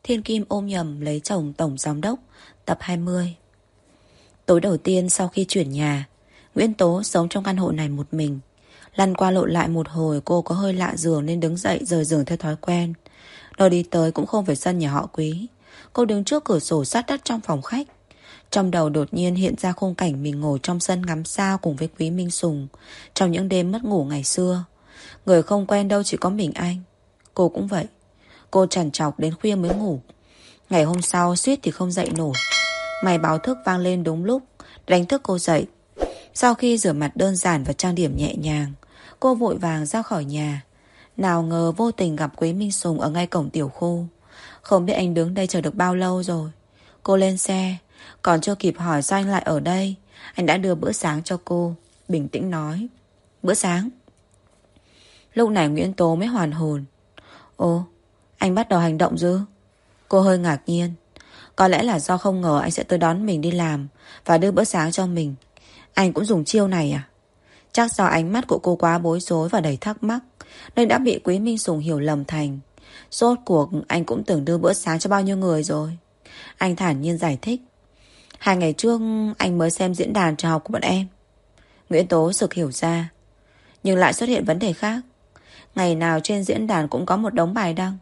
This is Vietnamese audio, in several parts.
Thiên Kim ôm nhầm lấy chồng tổng giám đốc. Tập 20. Tối đầu tiên sau khi chuyển nhà, Nguyễn Tố sống trong căn hộ này một mình. Lăn qua lộn lại một hồi, cô có hơi lạ giường nên đứng dậy rời giường theo thói quen. Nơi đi tới cũng không phải sân nhà họ Quý. Cô đứng trước cửa sổ sát đất trong phòng khách. Trong đầu đột nhiên hiện ra khung cảnh mình ngồi trong sân ngắm sao cùng với Quý Minh Sùng trong những đêm mất ngủ ngày xưa. Người không quen đâu chỉ có mình anh. Cô cũng vậy. Cô trằn trọc đến khuya mới ngủ. Ngày hôm sau suýt thì không dậy nổi. May báo thức vang lên đúng lúc, đánh thức cô dậy. Sau khi rửa mặt đơn giản và trang điểm nhẹ nhàng, cô vội vàng ra khỏi nhà. Nào ngờ vô tình gặp Quý Minh Sùng ở ngay cổng tiểu khu. Không biết anh đứng đây chờ được bao lâu rồi. Cô lên xe, còn chưa kịp hỏi sao anh lại ở đây, anh đã đưa bữa sáng cho cô. Bình tĩnh nói: bữa sáng. Lúc này Nguyễn Tố mới hoàn hồn. Ồ, anh bắt đầu hành động dữ. Cô hơi ngạc nhiên. Có lẽ là do không ngờ anh sẽ tới đón mình đi làm và đưa bữa sáng cho mình. Anh cũng dùng chiêu này à? Chắc do ánh mắt của cô quá bối rối và đầy thắc mắc nên đã bị Quý Minh Sùng hiểu lầm thành rốt cuộc anh cũng tưởng đưa bữa sáng cho bao nhiêu người rồi. Anh thản nhiên giải thích: 2 ngày trước anh mới xem diễn đàn trường học của bọn em. Nguyễn Tố sực hiểu ra. Nhưng lại xuất hiện vấn đề khác. Ngày nào trên diễn đàn cũng có một đống bài đăng.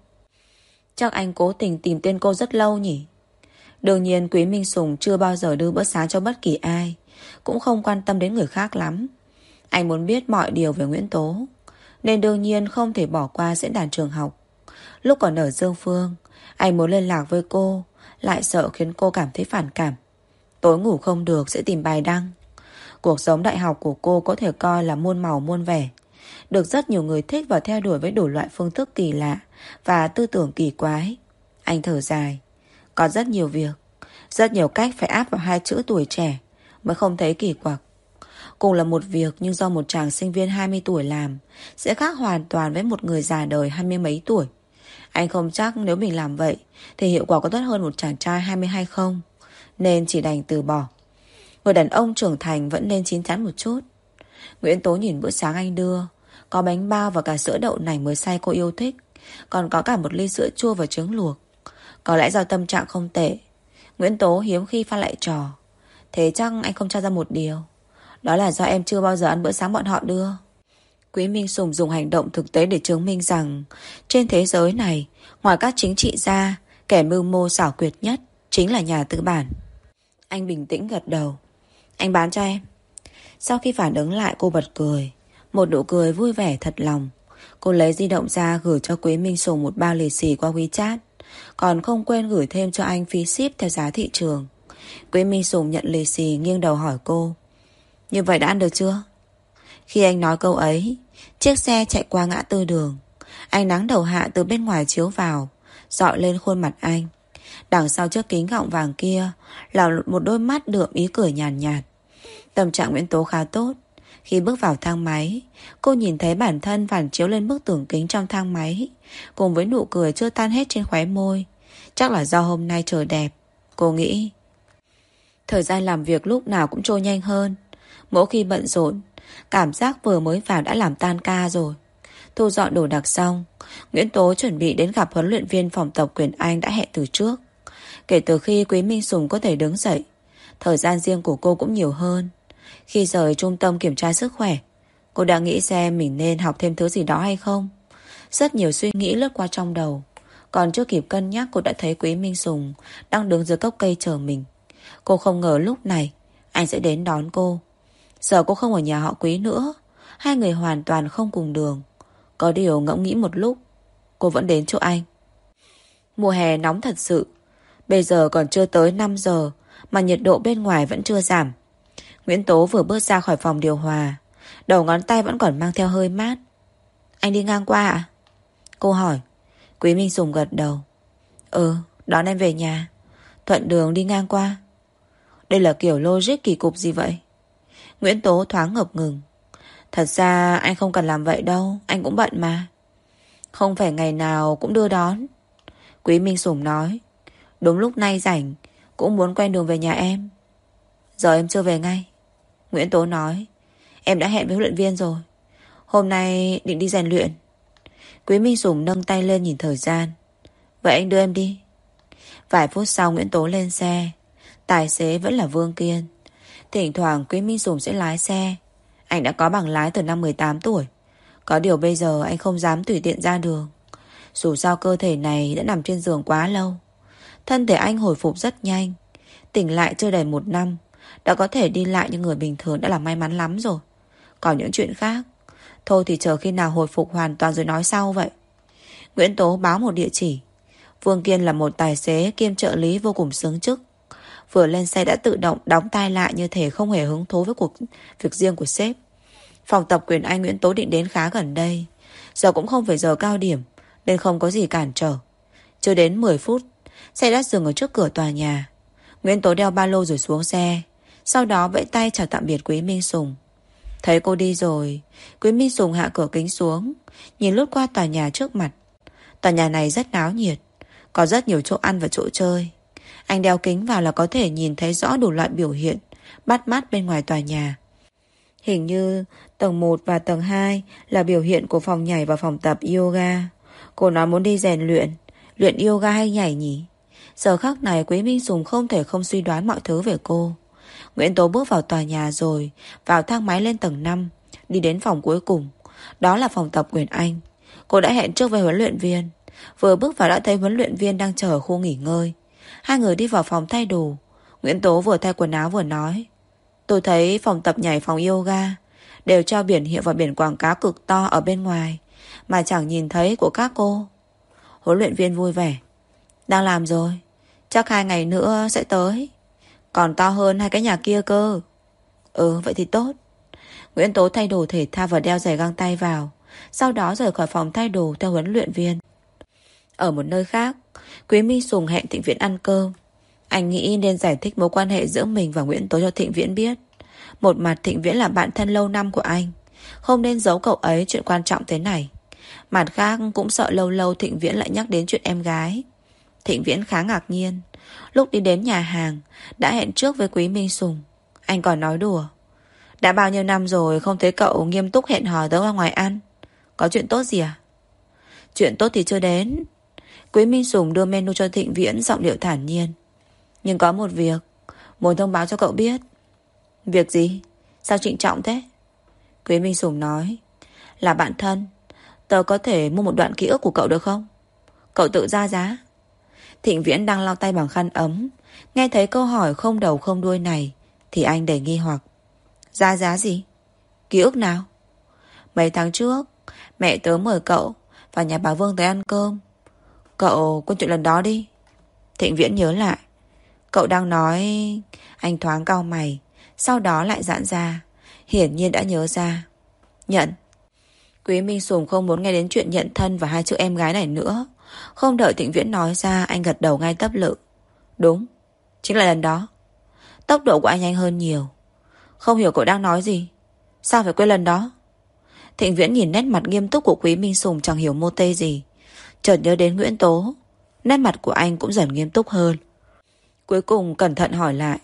Chắc anh cố tình tìm tên cô rất lâu nhỉ. Đương nhiên Quý Minh Sùng chưa bao giờ đưa bữa sáng cho bất kỳ ai, cũng không quan tâm đến người khác lắm. Anh muốn biết mọi điều về Nguyễn Tố, nên đương nhiên không thể bỏ qua diễn đàn trường học. Lúc còn ở Dương Phương, anh muốn liên lạc với cô, lại sợ khiến cô cảm thấy phản cảm. Tối ngủ không được sẽ tìm bài đăng. Cuộc sống đại học của cô có thể coi là muôn màu muôn vẻ, được rất nhiều người thích và theo đuổi với đủ loại phương thức kỳ lạ và tư tưởng kỳ quái. Anh thở dài. Có rất nhiều việc, rất nhiều cách phải áp vào 2 chữ tuổi trẻ mới không thấy kỳ quặc. Cùng là một việc nhưng do một chàng sinh viên 20 tuổi làm sẽ khác hoàn toàn với một người già đời 20 mấy tuổi. Anh không chắc nếu mình làm vậy thì hiệu quả có tốt hơn một chàng trai 20 hay không, nên chỉ đành từ bỏ. Người đàn ông trưởng thành vẫn nên chín chắn một chút. Nguyễn Tố nhìn bữa sáng anh đưa, có bánh bao và cả sữa đậu nành mới xay cô yêu thích, còn có cả một ly sữa chua và trứng luộc. Có lẽ do tâm trạng không tệ, Nguyễn Tố hiếm khi pha lại trò. Thế chắc anh không tra ra một điều, đó là do em chưa bao giờ ăn bữa sáng bọn họ đưa. Quý Minh Sùng dùng hành động thực tế để chứng minh rằng trên thế giới này, ngoài các chính trị gia, kẻ mưu mô xảo quyệt nhất chính là nhà tư bản. Anh bình tĩnh gật đầu. Anh bán cho em. Sau khi phản ứng lại, cô bật cười, một nụ cười vui vẻ thật lòng. Cô lấy di động ra gửi cho Quý Minh Sùng một bao lì xì qua WeChat, còn không quên gửi thêm cho anh phí ship theo giá thị trường. Quý Minh Sùng nhận lì xì, nghiêng đầu hỏi cô: như vậy đã ăn được chưa? Khi anh nói câu ấy, chiếc xe chạy qua ngã tư đường. Ánh nắng đầu hạ từ bên ngoài chiếu vào, rọi lên khuôn mặt anh. Đằng sau chiếc kính gọng vàng kia là một đôi mắt đượm ý cười nhàn nhạt. Tâm trạng Nguyễn Tố khá tốt. Khi bước vào thang máy, cô nhìn thấy bản thân phản chiếu lên bức tường kính trong thang máy, cùng với nụ cười chưa tan hết trên khóe môi. Chắc là do hôm nay trời đẹp, cô nghĩ. Thời gian làm việc lúc nào cũng trôi nhanh hơn. Mỗi khi bận rộn, cảm giác vừa mới vào đã làm tan ca rồi. Thu dọn đồ đạc xong, Nguyễn Tố chuẩn bị đến gặp huấn luyện viên phòng tập Quyền Anh đã hẹn từ trước. Kể từ khi Quý Minh Sùng có thể đứng dậy, thời gian riêng của cô cũng nhiều hơn. Khi rời trung tâm kiểm tra sức khỏe, cô đã nghĩ xem mình nên học thêm thứ gì đó hay không. Rất nhiều suy nghĩ lướt qua trong đầu. Còn chưa kịp cân nhắc, cô đã thấy Quý Minh Sùng đang đứng dưới gốc cây chờ mình. Cô không ngờ lúc này anh sẽ đến đón cô. Giờ cô không ở nhà họ Quý nữa, 2 người hoàn toàn không cùng đường. Có điều ngẫm nghĩ một lúc, cô vẫn đến chỗ anh. Mùa hè nóng thật sự. Bây giờ còn chưa tới 5 giờ mà nhiệt độ bên ngoài vẫn chưa giảm. Nguyễn Tố vừa bước ra khỏi phòng điều hòa, đầu ngón tay vẫn còn mang theo hơi mát. Anh đi ngang qua ạ? Cô hỏi. Quý Minh Sùng gật đầu. Đón em về nhà. Thuận đường đi ngang qua. Đây là kiểu logic kỳ cục gì vậy? Nguyễn Tố thoáng ngập ngừng. Thật ra anh không cần làm vậy đâu, anh cũng bận mà. Không phải ngày nào cũng đưa đón. Quý Minh Sùng nói. Đúng lúc nay rảnh, cũng muốn quen đường về nhà em. Giờ em chưa về ngay. Nguyễn Tố nói. Em đã hẹn với huấn luyện viên rồi. Hôm nay định đi rèn luyện. Quý Minh Sùng nâng tay lên nhìn thời gian. Vậy anh đưa em đi. Vài phút sau Nguyễn Tố lên xe. Tài xế vẫn là Vương Kiên. Thỉnh thoảng Quý Minh Sùng sẽ lái xe. Anh đã có bằng lái từ năm 18 tuổi. Có điều bây giờ anh không dám tùy tiện ra đường. Dù sao cơ thể này đã nằm trên giường quá lâu. Thân thể anh hồi phục rất nhanh. Tỉnh lại chưa đầy 1 năm, đã có thể đi lại như người bình thường đã là may mắn lắm rồi. Còn những chuyện khác, thôi thì chờ khi nào hồi phục hoàn toàn rồi nói sau vậy. Nguyễn Tố báo một địa chỉ. Vương Kiên là một tài xế kiêm trợ lý vô cùng xứng chức. Vừa lên xe đã tự động đóng tai lại như thể không hề hứng thú với cuộc việc riêng của sếp. Phòng tập Quyền Anh Nguyễn Tố định đến khá gần đây. Giờ cũng không phải giờ cao điểm nên không có gì cản trở. Chưa đến 10 phút, xe đã dừng ở trước cửa tòa nhà. Nguyễn Tố đeo ba lô rồi xuống xe. Sau đó vẫy tay chào tạm biệt Quý Minh Sùng. Thấy cô đi rồi, Quý Minh Sùng hạ cửa kính xuống, nhìn lướt qua tòa nhà trước mặt. Tòa nhà này rất náo nhiệt, có rất nhiều chỗ ăn và chỗ chơi. Anh đeo kính vào là có thể nhìn thấy rõ đủ loại biểu hiện bắt mắt bên ngoài tòa nhà. Hình như tầng 1 và tầng 2 là biểu hiện của phòng nhảy và phòng tập yoga. Cô nói muốn đi rèn luyện yoga hay nhảy nhỉ? Giờ khắc này Quý Minh Sùng không thể không suy đoán mọi thứ về cô. Nguyễn Tố bước vào tòa nhà rồi vào thang máy lên tầng 5, đi đến phòng cuối cùng. Đó là phòng tập Quyền Anh. Cô đã hẹn trước với huấn luyện viên. Vừa bước vào đã thấy huấn luyện viên đang chờ ở khu nghỉ ngơi. Hai người đi vào phòng thay đồ. Nguyễn Tố vừa thay quần áo vừa nói: tôi thấy phòng tập nhảy, phòng yoga đều treo biển hiệu và biển quảng cáo cực to ở bên ngoài, mà chẳng nhìn thấy của các cô. Huấn luyện viên vui vẻ: đang làm rồi, chắc 2 ngày nữa sẽ tới. Còn to hơn 2 cái nhà kia cơ. Ừ, vậy thì tốt. Nguyễn Tố thay đồ thể thao và đeo giày găng tay vào, sau đó rời khỏi phòng thay đồ theo huấn luyện viên. Ở một nơi khác, Quý Minh Sùng hẹn Thịnh Viễn ăn cơm. Anh nghĩ nên giải thích mối quan hệ giữa mình và Nguyễn Tố cho Thịnh Viễn biết. Một mặt Thịnh Viễn là bạn thân lâu năm của anh, không nên giấu cậu ấy chuyện quan trọng thế này. Mặt khác cũng sợ lâu lâu Thịnh Viễn lại nhắc đến chuyện em gái. Thịnh Viễn khá ngạc nhiên. Lúc đi đến nhà hàng đã hẹn trước với Quý Minh Sùng. Anh còn nói đùa: đã bao nhiêu năm rồi không thấy cậu nghiêm túc hẹn hò tớ ra ngoài ăn. Có chuyện tốt gì à? Chuyện tốt thì chưa đến. Quý Minh Sùng đưa menu cho Thịnh Viễn, giọng điệu thản nhiên: nhưng có một việc muốn thông báo cho cậu biết. Việc gì? Sao trịnh trọng thế? Quý Minh Sùng nói: là bạn thân, tớ có thể mua một đoạn ký ức của cậu được không? Cậu tự ra giá. Thịnh Viễn đang lau tay bằng khăn ấm, nghe thấy câu hỏi không đầu không đuôi này thì anh đầy nghi hoặc. Ra giá gì? Ký ức nào? Mấy tháng trước mẹ tớ mời cậu và nhà bà Vương tới ăn cơm. Cậu quên chuyện lần đó đi. Thịnh Viễn nhớ lại. Cậu đang nói... Anh thoáng cau mày, sau đó lại giãn ra, hiển nhiên đã nhớ ra. Nhận. Quý Minh Sùng không muốn nghe đến chuyện nhận thân và 2 chữ em gái này nữa. Không đợi Thịnh Viễn nói ra, anh gật đầu ngay tấp lự. Đúng, chính là lần đó. Tốc độ của anh nhanh hơn nhiều. Không hiểu cậu đang nói gì. Sao phải quên lần đó? Thịnh Viễn nhìn nét mặt nghiêm túc của Quý Minh Sùng chẳng hiểu mô tê gì. Chợt nhớ đến Nguyễn Tố, nét mặt của anh cũng dần nghiêm túc hơn. Cuối cùng cẩn thận hỏi lại: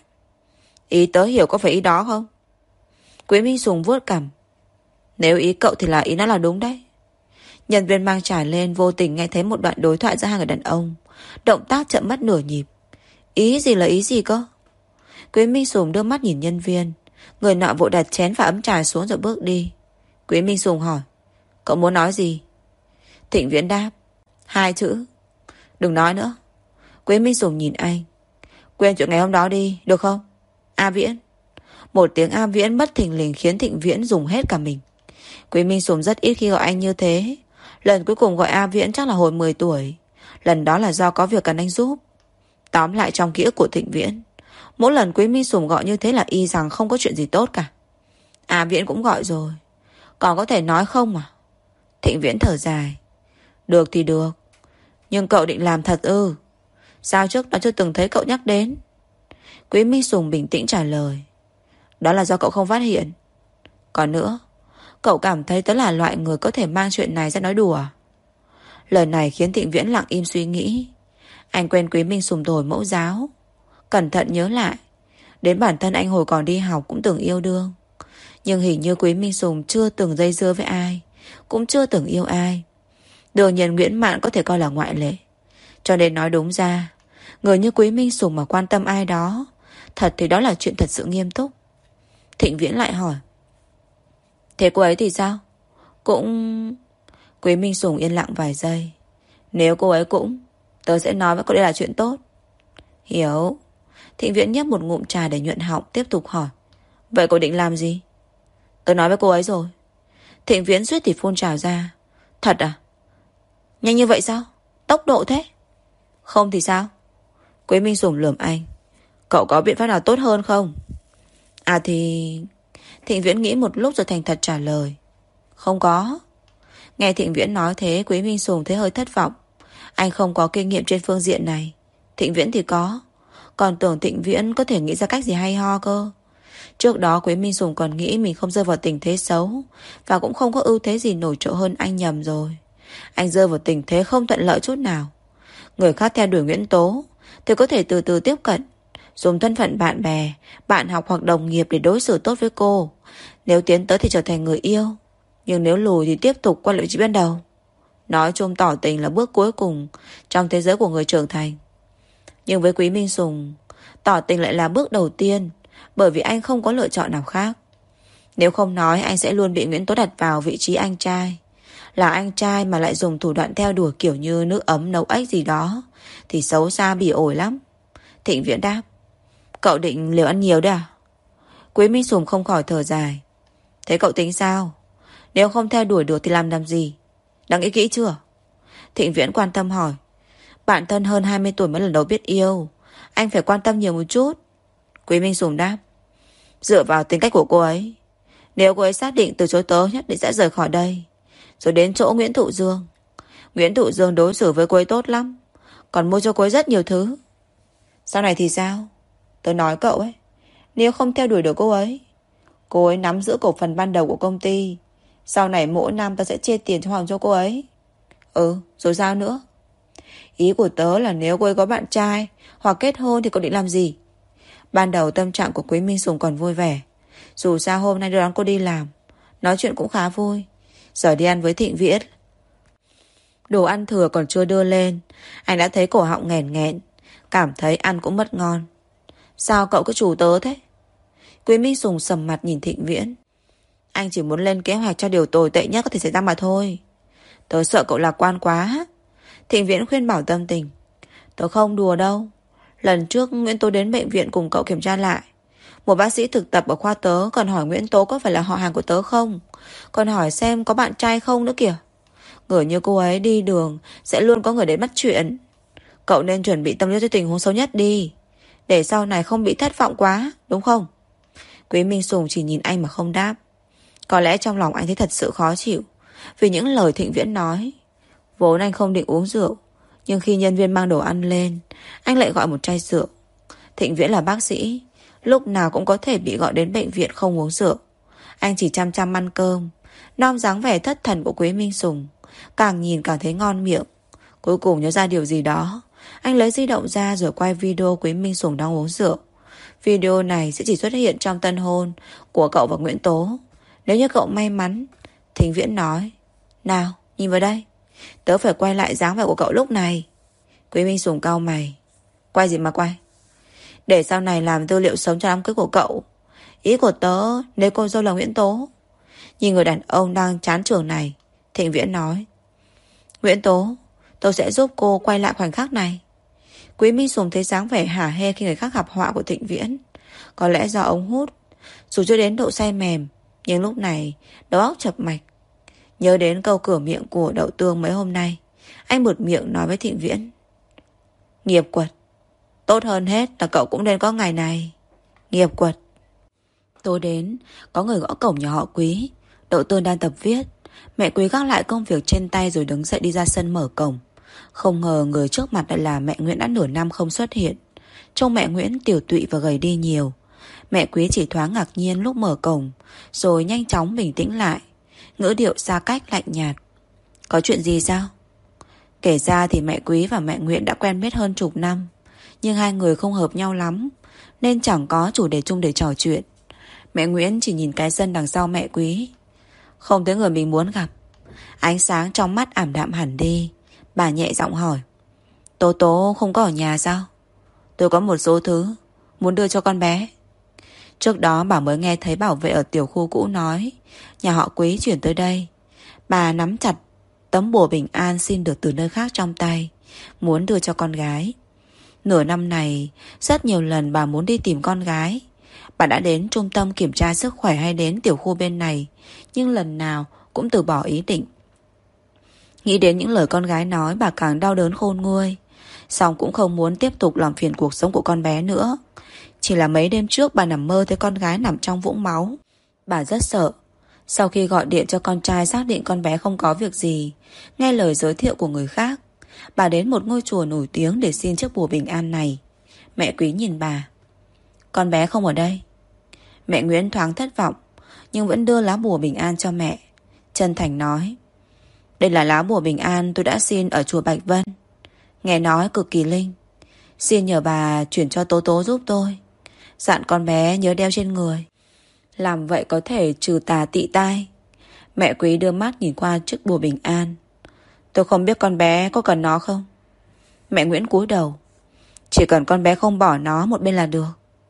ý tớ hiểu có phải ý đó không? Quý Minh Sùng vuốt cằm: nếu ý cậu thì là ý nó là đúng đấy. Nhân viên mang trải lên vô tình nghe thấy một đoạn đối thoại giữa 2 người đàn ông. Động tác chậm mất nửa nhịp. Ý gì là ý gì cơ? Quý Minh Sùng đưa mắt nhìn nhân viên. Người nọ vội đặt chén và ấm trà xuống rồi bước đi. Quý Minh Sùng hỏi: cậu muốn nói gì? Thịnh Viễn đáp: 2 chữ. Đừng nói nữa. Quý Minh Sùng nhìn anh: quên chuyện ngày hôm đó đi, được không? A Viễn. Một tiếng A Viễn bất thình lình khiến Thịnh Viễn dùng hết cả mình. Quý Minh Sùng rất ít khi gọi anh như thế. Lần cuối cùng gọi A Viễn chắc là hồi 10 tuổi. Lần đó là do có việc cần anh giúp. Tóm lại trong ký ức của Thịnh Viễn, mỗi lần Quý Minh Sùng gọi như thế là y rằng không có chuyện gì tốt cả. A Viễn cũng gọi rồi, còn có thể nói không à? Thịnh Viễn thở dài: được thì được, nhưng cậu định làm thật ư? Sao trước đó chưa từng thấy cậu nhắc đến? Quý Minh Sùng bình tĩnh trả lời: đó là do cậu không phát hiện. Còn nữa, cậu cảm thấy tớ là loại người có thể mang chuyện này ra nói đùa à? Lời này khiến Thịnh Viễn lặng im suy nghĩ. Anh quen Quý Minh Sùng hồi mẫu giáo. Cẩn thận nhớ lại, đến bản thân anh hồi còn đi học cũng từng yêu đương. Nhưng hình như Quý Minh Sùng chưa từng dây dưa với ai, cũng chưa từng yêu ai. Đương nhiên Nguyễn Mạn có thể coi là ngoại lệ. Cho nên nói đúng ra, Người như Quý Minh Sùng mà quan tâm ai đó, thật thì đó là chuyện thật sự nghiêm túc. Thịnh Viễn lại hỏi: Thế cô ấy thì sao? Cũng... Quý Minh Sùng yên lặng vài giây. Nếu cô ấy cũng, tớ sẽ nói với cậu đây là chuyện tốt. Hiểu. Thịnh Viễn nhấp một ngụm trà để nhuận họng, tiếp tục hỏi: Vậy cô định làm gì? Tớ nói với cô ấy rồi. Thịnh Viễn suýt thì phun trào ra. Thật à? Nhanh như vậy sao? Tốc độ thế? Không thì sao? Quý Minh Sùng lườm anh. Cậu có biện pháp nào tốt hơn không? À thì... Thịnh Viễn nghĩ một lúc rồi thành thật trả lời. Không có. Nghe Thịnh Viễn nói thế, Quý Minh Sùng thấy hơi thất vọng. Anh không có kinh nghiệm trên phương diện này. Thịnh Viễn thì có. Còn tưởng Thịnh Viễn có thể nghĩ ra cách gì hay ho cơ. Trước đó Quý Minh Sùng còn nghĩ mình không rơi vào tình thế xấu, và cũng không có ưu thế gì nổi trội hơn anh, nhầm rồi. Anh rơi vào tình thế không thuận lợi chút nào. Người khác theo đuổi Nguyễn Tố thì có thể từ từ tiếp cận, dùng thân phận bạn bè, bạn học hoặc đồng nghiệp để đối xử tốt với cô. Nếu tiến tới thì trở thành người yêu, nhưng nếu lùi thì tiếp tục quay lại vị trí ban đầu. Nói chung tỏ tình là bước cuối cùng trong thế giới của người trưởng thành. Nhưng với Quý Minh Sùng, tỏ tình lại là bước đầu tiên, bởi vì anh không có lựa chọn nào khác. Nếu không nói, anh sẽ luôn bị Nguyễn Tố đặt vào vị trí anh trai. Là anh trai mà lại dùng thủ đoạn theo đuổi kiểu như nước ấm nấu ếch gì đó thì xấu xa bỉ ổi lắm. Thịnh Viễn đáp: Cậu định liều ăn nhiều đấy à? Quý Minh Sùng không khỏi thở dài. Thế cậu tính sao? Nếu không theo đuổi được thì làm gì? Đã nghĩ kỹ chưa? Thịnh Viễn quan tâm hỏi. Bạn thân hơn 20 tuổi mới lần đầu biết yêu, anh phải quan tâm nhiều một chút. Quý Minh Sùng đáp: Dựa vào tính cách của cô ấy, nếu cô ấy xác định từ chối tớ, nhất định sẽ rời khỏi đây, rồi đến chỗ Nguyễn Thụ Dương. Nguyễn Thụ Dương đối xử với cô ấy tốt lắm, còn mua cho cô ấy rất nhiều thứ. Sau này thì sao? Tớ nói cậu ấy, nếu không theo đuổi được cô ấy nắm giữ cổ phần ban đầu của công ty. Sau này mỗi năm tớ sẽ chia tiền cho Hoàng cho cô ấy. Ừ, rồi sao nữa? Ý của tớ là nếu cô ấy có bạn trai hoặc kết hôn thì cậu định làm gì? Ban đầu tâm trạng của Quý Minh Sùng còn vui vẻ. Dù sao hôm nay đưa đón cô đi làm, nói chuyện cũng khá vui. Giờ đi ăn với Thịnh Viễn, đồ ăn thừa còn chưa đưa lên, anh đã thấy cổ họng nghẹn nghẹn, cảm thấy ăn cũng mất ngon. Sao cậu cứ chủ tớ thế? Quý Minh Sùng sầm mặt nhìn Thịnh Viễn. Anh chỉ muốn lên kế hoạch cho điều tồi tệ nhất có thể xảy ra mà thôi. Tớ sợ cậu lạc quan quá. Thịnh Viễn khuyên bảo tâm tình. Tớ không đùa đâu. Lần trước Nguyễn Tố đến bệnh viện cùng cậu kiểm tra lại, một bác sĩ thực tập ở khoa tớ còn hỏi Nguyễn Tố có phải là họ hàng của tớ không, còn hỏi xem có bạn trai không nữa kìa. Người như cô ấy đi đường sẽ luôn có người đến bắt chuyện. Cậu nên chuẩn bị tâm lý cho tình huống xấu nhất đi, để sau này không bị thất vọng quá, đúng không? Quý Minh Sùng chỉ nhìn anh mà không đáp. Có lẽ trong lòng anh thấy thật sự khó chịu vì những lời Thịnh Viễn nói. Vốn anh không định uống rượu, nhưng khi nhân viên mang đồ ăn lên, anh lại gọi một chai rượu. Thịnh Viễn là bác sĩ, lúc nào cũng có thể bị gọi đến bệnh viện không uống rượu. Anh chỉ chăm chăm ăn cơm, nom dáng vẻ thất thần của Quý Minh Sùng, càng nhìn càng thấy ngon miệng. Cuối cùng nhớ ra điều gì đó, anh lấy di động ra rồi quay video Quý Minh Sùng đang uống rượu. Video này sẽ chỉ xuất hiện trong tân hôn của cậu và Nguyễn Tố. Nếu như cậu may mắn. Thịnh Viễn nói. Nào, nhìn vào đây, tớ phải quay lại dáng vẻ của cậu lúc này. Quý Minh Sùng cau mày. Quay gì mà quay? Để sau này làm tư liệu sống cho đám cưới của cậu. Ý của tớ, nếu cô dâu là Nguyễn Tố. Nhìn người đàn ông đang chán trường này, Thịnh Viễn nói. Nguyễn Tố, tôi sẽ giúp cô quay lại khoảnh khắc này. Quý Minh Sùng thấy dáng vẻ hả hê khi người khác gặp họa của Thịnh Viễn. Có lẽ do ống hút, dù chưa đến độ say mềm, nhưng lúc này đầu óc chập mạch. Nhớ đến câu cửa miệng của Đậu Tương mấy hôm nay, anh buột miệng nói với Thịnh Viễn. Nghiệp quật. Tốt hơn hết là cậu cũng nên có ngày này. Nghiệp quật. Tối đến, có người gõ cổng nhà họ Quý. Đậu Tương đang tập viết. Mẹ Quý gác lại công việc trên tay rồi đứng dậy đi ra sân mở cổng. Không ngờ người trước mặt lại là mẹ Nguyễn đã nửa năm không xuất hiện. Trông mẹ Nguyễn tiểu tụy và gầy đi nhiều. Mẹ Quý chỉ thoáng ngạc nhiên lúc mở cổng, rồi nhanh chóng bình tĩnh lại, ngữ điệu xa cách lạnh nhạt. Có chuyện gì sao? Kể ra thì mẹ Quý và mẹ Nguyễn đã quen biết hơn chục năm, nhưng hai người không hợp nhau lắm, nên chẳng có chủ đề chung để trò chuyện. Mẹ Nguyễn chỉ nhìn cái sân đằng sau mẹ Quý. Không thấy người mình muốn gặp. Ánh sáng trong mắt ảm đạm hẳn đi. Bà nhẹ giọng hỏi. Tố Tố không có ở nhà sao? Tôi có một số thứ muốn đưa cho con bé. Trước đó bà mới nghe thấy bảo vệ ở tiểu khu cũ nói nhà họ Quý chuyển tới đây. Bà nắm chặt tấm bùa bình an xin được từ nơi khác trong tay, muốn đưa cho con gái. Nửa năm này, rất nhiều lần bà muốn đi tìm con gái. Bà đã đến trung tâm kiểm tra sức khỏe hay đến tiểu khu bên này, nhưng lần nào cũng từ bỏ ý định. Nghĩ đến những lời con gái nói, bà càng đau đớn khôn nguôi. Xong cũng không muốn tiếp tục làm phiền cuộc sống của con bé nữa. Chỉ là mấy đêm trước bà nằm mơ thấy con gái nằm trong vũng máu. Bà rất sợ. Sau khi gọi điện cho con trai xác định con bé không có việc gì, nghe lời giới thiệu của người khác, bà đến một ngôi chùa nổi tiếng để xin chiếc bùa bình an này. Mẹ Quý nhìn bà. Con bé không ở đây. Mẹ Nguyễn thoáng thất vọng, nhưng vẫn đưa lá bùa bình an cho mẹ. Chân thành nói, đây là lá bùa bình an tôi đã xin ở chùa Bạch Vân. Nghe nói cực kỳ linh. Xin nhờ bà chuyển cho Tố Tố giúp tôi. Dặn con bé nhớ đeo trên người. Làm vậy có thể trừ tà tị tai. Mẹ Quý đưa mắt nhìn qua chiếc bùa bình an. Tôi không biết con bé có cần nó không. Mẹ Nguyễn cúi đầu. Chỉ cần con bé không bỏ nó một bên là được.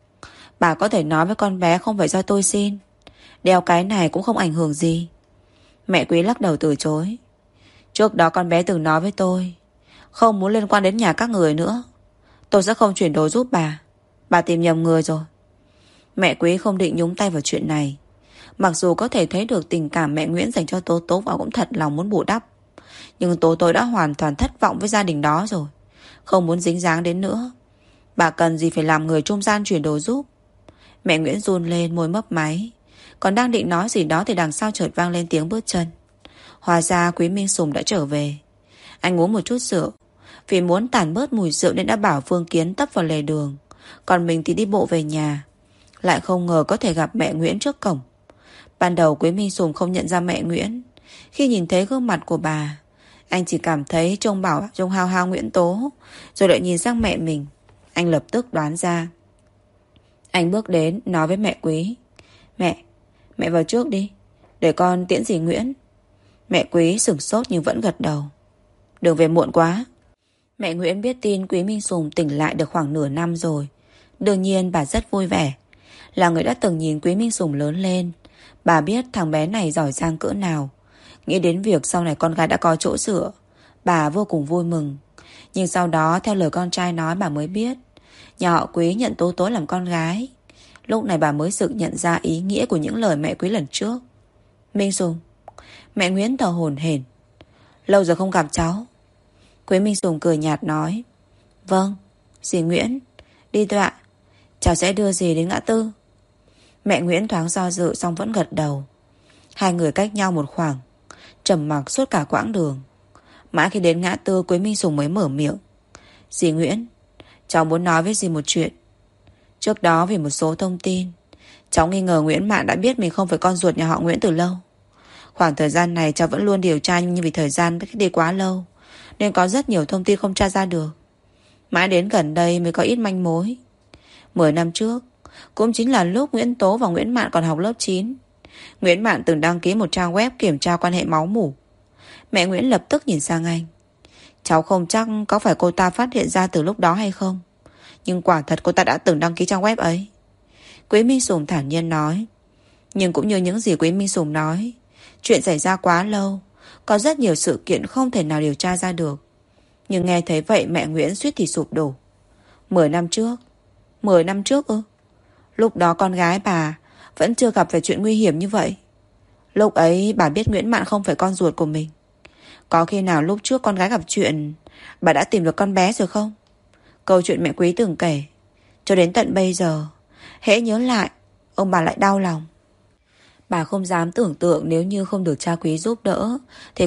Bà có thể nói với con bé không phải do tôi xin. Đeo cái này cũng không ảnh hưởng gì. Mẹ Quý lắc đầu từ chối. Trước đó con bé từng nói với tôi không muốn liên quan đến nhà các người nữa. Tôi sẽ không chuyển đồ giúp bà. Bà tìm nhầm người rồi. Mẹ Quý không định nhúng tay vào chuyện này. Mặc dù có thể thấy được tình cảm mẹ Nguyễn dành cho Tố Tố và cũng thật lòng muốn bù đắp, nhưng Tố Tố đã hoàn toàn thất vọng với gia đình đó rồi, không muốn dính dáng đến nữa. Bà cần gì phải làm người trung gian chuyển đồ giúp. Mẹ Nguyễn run lên, môi mấp máy. Còn đang định nói gì đó thì đằng sau chợt vang lên tiếng bước chân. Hóa ra Quý Minh Sùng đã trở về. Anh uống một chút rượu. Vì muốn tản bớt mùi rượu nên đã bảo Phương Kiến tấp vào lề đường, còn mình thì đi bộ về nhà. Lại không ngờ có thể gặp mẹ Nguyễn trước cổng. Ban đầu Quý Minh Sùng không nhận ra mẹ Nguyễn. Khi nhìn thấy gương mặt của bà, anh chỉ cảm thấy trông hao hao Nguyễn Tố. Rồi lại nhìn sang mẹ mình. Anh lập tức đoán ra. Anh bước đến nói với mẹ Quý. Mẹ vào trước đi, để con tiễn dì Nguyễn. Mẹ Quý sửng sốt nhưng vẫn gật đầu. Đừng về muộn quá. Mẹ Nguyễn biết tin Quý Minh Sùng tỉnh lại được khoảng nửa năm rồi. Đương nhiên bà rất vui vẻ. Là người đã từng nhìn Quý Minh Sùng lớn lên, bà biết thằng bé này giỏi giang cỡ nào. Nghĩ đến việc sau này con gái đã có chỗ dựa, bà vô cùng vui mừng. Nhưng sau đó theo lời con trai nói bà mới biết nhà họ Quý nhận Tố Tố làm con gái. Lúc này bà mới sực nhận ra ý nghĩa của những lời mẹ Quý lần trước. Minh Sùng. Mẹ Nguyễn thở hổn hển. Lâu rồi không gặp cháu. Quý Minh Sùng cười nhạt nói. Vâng, dì Nguyễn. Đi thôi ạ. Cháu sẽ đưa dì đến ngã tư. Mẹ Nguyễn thoáng do dự xong vẫn gật đầu. Hai người cách nhau một khoảng, trầm mặc suốt cả quãng đường. Mãi khi đến ngã tư, Quý Minh Sùng mới mở miệng. Dì Nguyễn, cháu muốn nói với dì một chuyện. Trước đó vì một số thông tin, cháu nghi ngờ Nguyễn Mạn đã biết mình không phải con ruột nhà họ Nguyễn từ lâu. Khoảng thời gian này cháu vẫn luôn điều tra, nhưng vì thời gian đi quá lâu nên có rất nhiều thông tin không tra ra được. Mãi đến gần đây mới có ít manh mối. 10 năm trước, cũng chính là lúc Nguyễn Tố và Nguyễn Mạn còn học lớp 9, Nguyễn Mạn từng đăng ký một trang web kiểm tra quan hệ máu mủ. Mẹ Nguyễn lập tức nhìn sang anh. Cháu không chắc có phải cô ta phát hiện ra từ lúc đó hay không, nhưng quả thật cô ta đã từng đăng ký trang web ấy. Quý Minh Sùng thản nhiên nói. Nhưng cũng như những gì Quý Minh Sùng nói, chuyện xảy ra quá lâu, có rất nhiều sự kiện không thể nào điều tra ra được. Nhưng nghe thấy vậy mẹ Nguyễn suýt thì sụp đổ. 10 năm trước. 10 năm trước ư? Lúc đó con gái bà vẫn chưa gặp phải chuyện nguy hiểm như vậy. Lúc ấy bà biết Nguyễn Mạn không phải con ruột của mình. Có khi nào lúc trước con gái gặp chuyện, bà đã tìm được con bé rồi không? Câu chuyện mẹ Quý từng kể, cho đến tận bây giờ, hễ nhớ lại, ông bà lại đau lòng. Bà không dám tưởng tượng nếu như không được cha Quý giúp đỡ, thì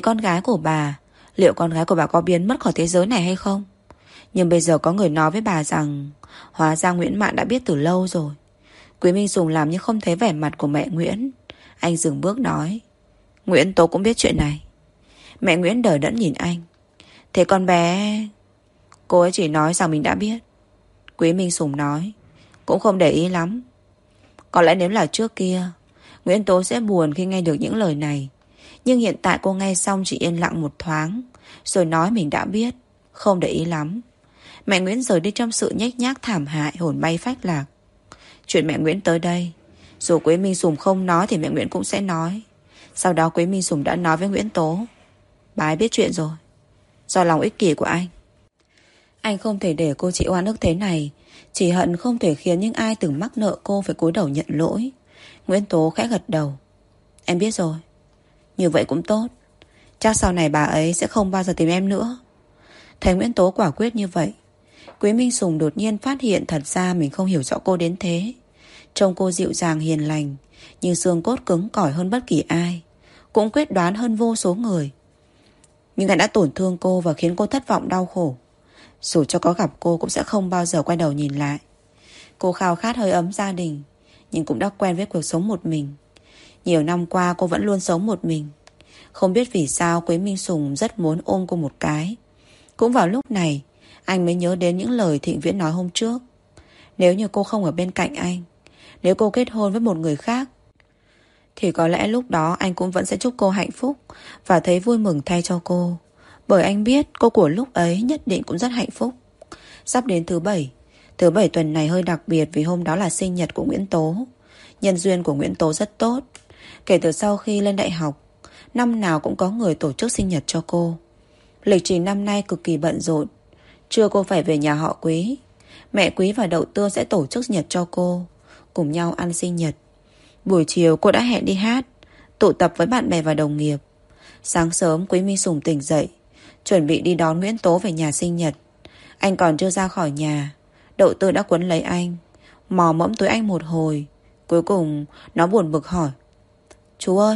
liệu con gái của bà có biến mất khỏi thế giới này hay không? Nhưng bây giờ có người nói với bà rằng hóa ra Nguyễn Mạn đã biết từ lâu rồi. Quý Minh Sùng làm như không thấy vẻ mặt của mẹ Nguyễn. Anh dừng bước nói. Nguyễn Tố cũng biết chuyện này. Mẹ Nguyễn đờ đẫn nhìn anh. Thế con bé... Cô ấy chỉ nói rằng mình đã biết. Quý Minh Sùng nói. Cũng không để ý lắm. Có lẽ nếu là trước kia, Nguyễn Tố sẽ buồn khi nghe được những lời này. Nhưng hiện tại cô nghe xong chỉ yên lặng một thoáng, rồi nói mình đã biết, không để ý lắm. Mẹ Nguyễn rời đi trong sự nhếch nhác thảm hại, hồn bay phách lạc. Chuyện mẹ Nguyễn tới đây, dù Quế Minh Sùng không nói thì mẹ Nguyễn cũng sẽ nói. Sau đó Quế Minh Sùng đã nói với Nguyễn Tố: bà ấy biết chuyện rồi. Do lòng ích kỷ của anh không thể để cô chịu oan ức thế này. Chỉ hận không thể khiến những ai từng mắc nợ cô phải cúi đầu nhận lỗi. Nguyễn Tố khẽ gật đầu. Em biết rồi. Như vậy cũng tốt. Chắc sau này bà ấy sẽ không bao giờ tìm em nữa. Thấy Nguyễn Tố quả quyết như vậy, Quế Minh Sùng đột nhiên phát hiện thật ra mình không hiểu rõ cô đến thế. Trông cô dịu dàng hiền lành, nhưng xương cốt cứng cỏi hơn bất kỳ ai, cũng quyết đoán hơn vô số người. Nhưng anh đã tổn thương cô và khiến cô thất vọng đau khổ. Dù cho có gặp cô cũng sẽ không bao giờ quay đầu nhìn lại. Cô khao khát hơi ấm gia đình, nhưng cũng đã quen với cuộc sống một mình. Nhiều năm qua cô vẫn luôn sống một mình. Không biết vì sao Quế Minh Sùng rất muốn ôm cô một cái. Cũng vào lúc này anh mới nhớ đến những lời Thịnh Viễn nói hôm trước. Nếu như cô không ở bên cạnh anh, nếu cô kết hôn với một người khác, thì có lẽ lúc đó anh cũng vẫn sẽ chúc cô hạnh phúc và thấy vui mừng thay cho cô. Bởi anh biết cô của lúc ấy nhất định cũng rất hạnh phúc. Sắp đến thứ bảy tuần này hơi đặc biệt vì hôm đó là sinh nhật của Nguyễn Tố. Nhân duyên của Nguyễn Tố rất tốt. Kể từ sau khi lên đại học, năm nào cũng có người tổ chức sinh nhật cho cô. Lịch trình năm nay cực kỳ bận rộn. Trưa cô phải về nhà họ Quý. Mẹ Quý và Đậu Tương sẽ tổ chức sinh nhật cho cô, cùng nhau ăn sinh nhật. Buổi chiều cô đã hẹn đi hát, tụ tập với bạn bè và đồng nghiệp. Sáng sớm Quý Minh Sùng tỉnh dậy, chuẩn bị đi đón Nguyễn Tố về nhà sinh nhật. Anh còn chưa ra khỏi nhà, Đậu Tư đã quấn lấy anh, mò mẫm túi anh một hồi. Cuối cùng nó buồn bực hỏi: chú ơi,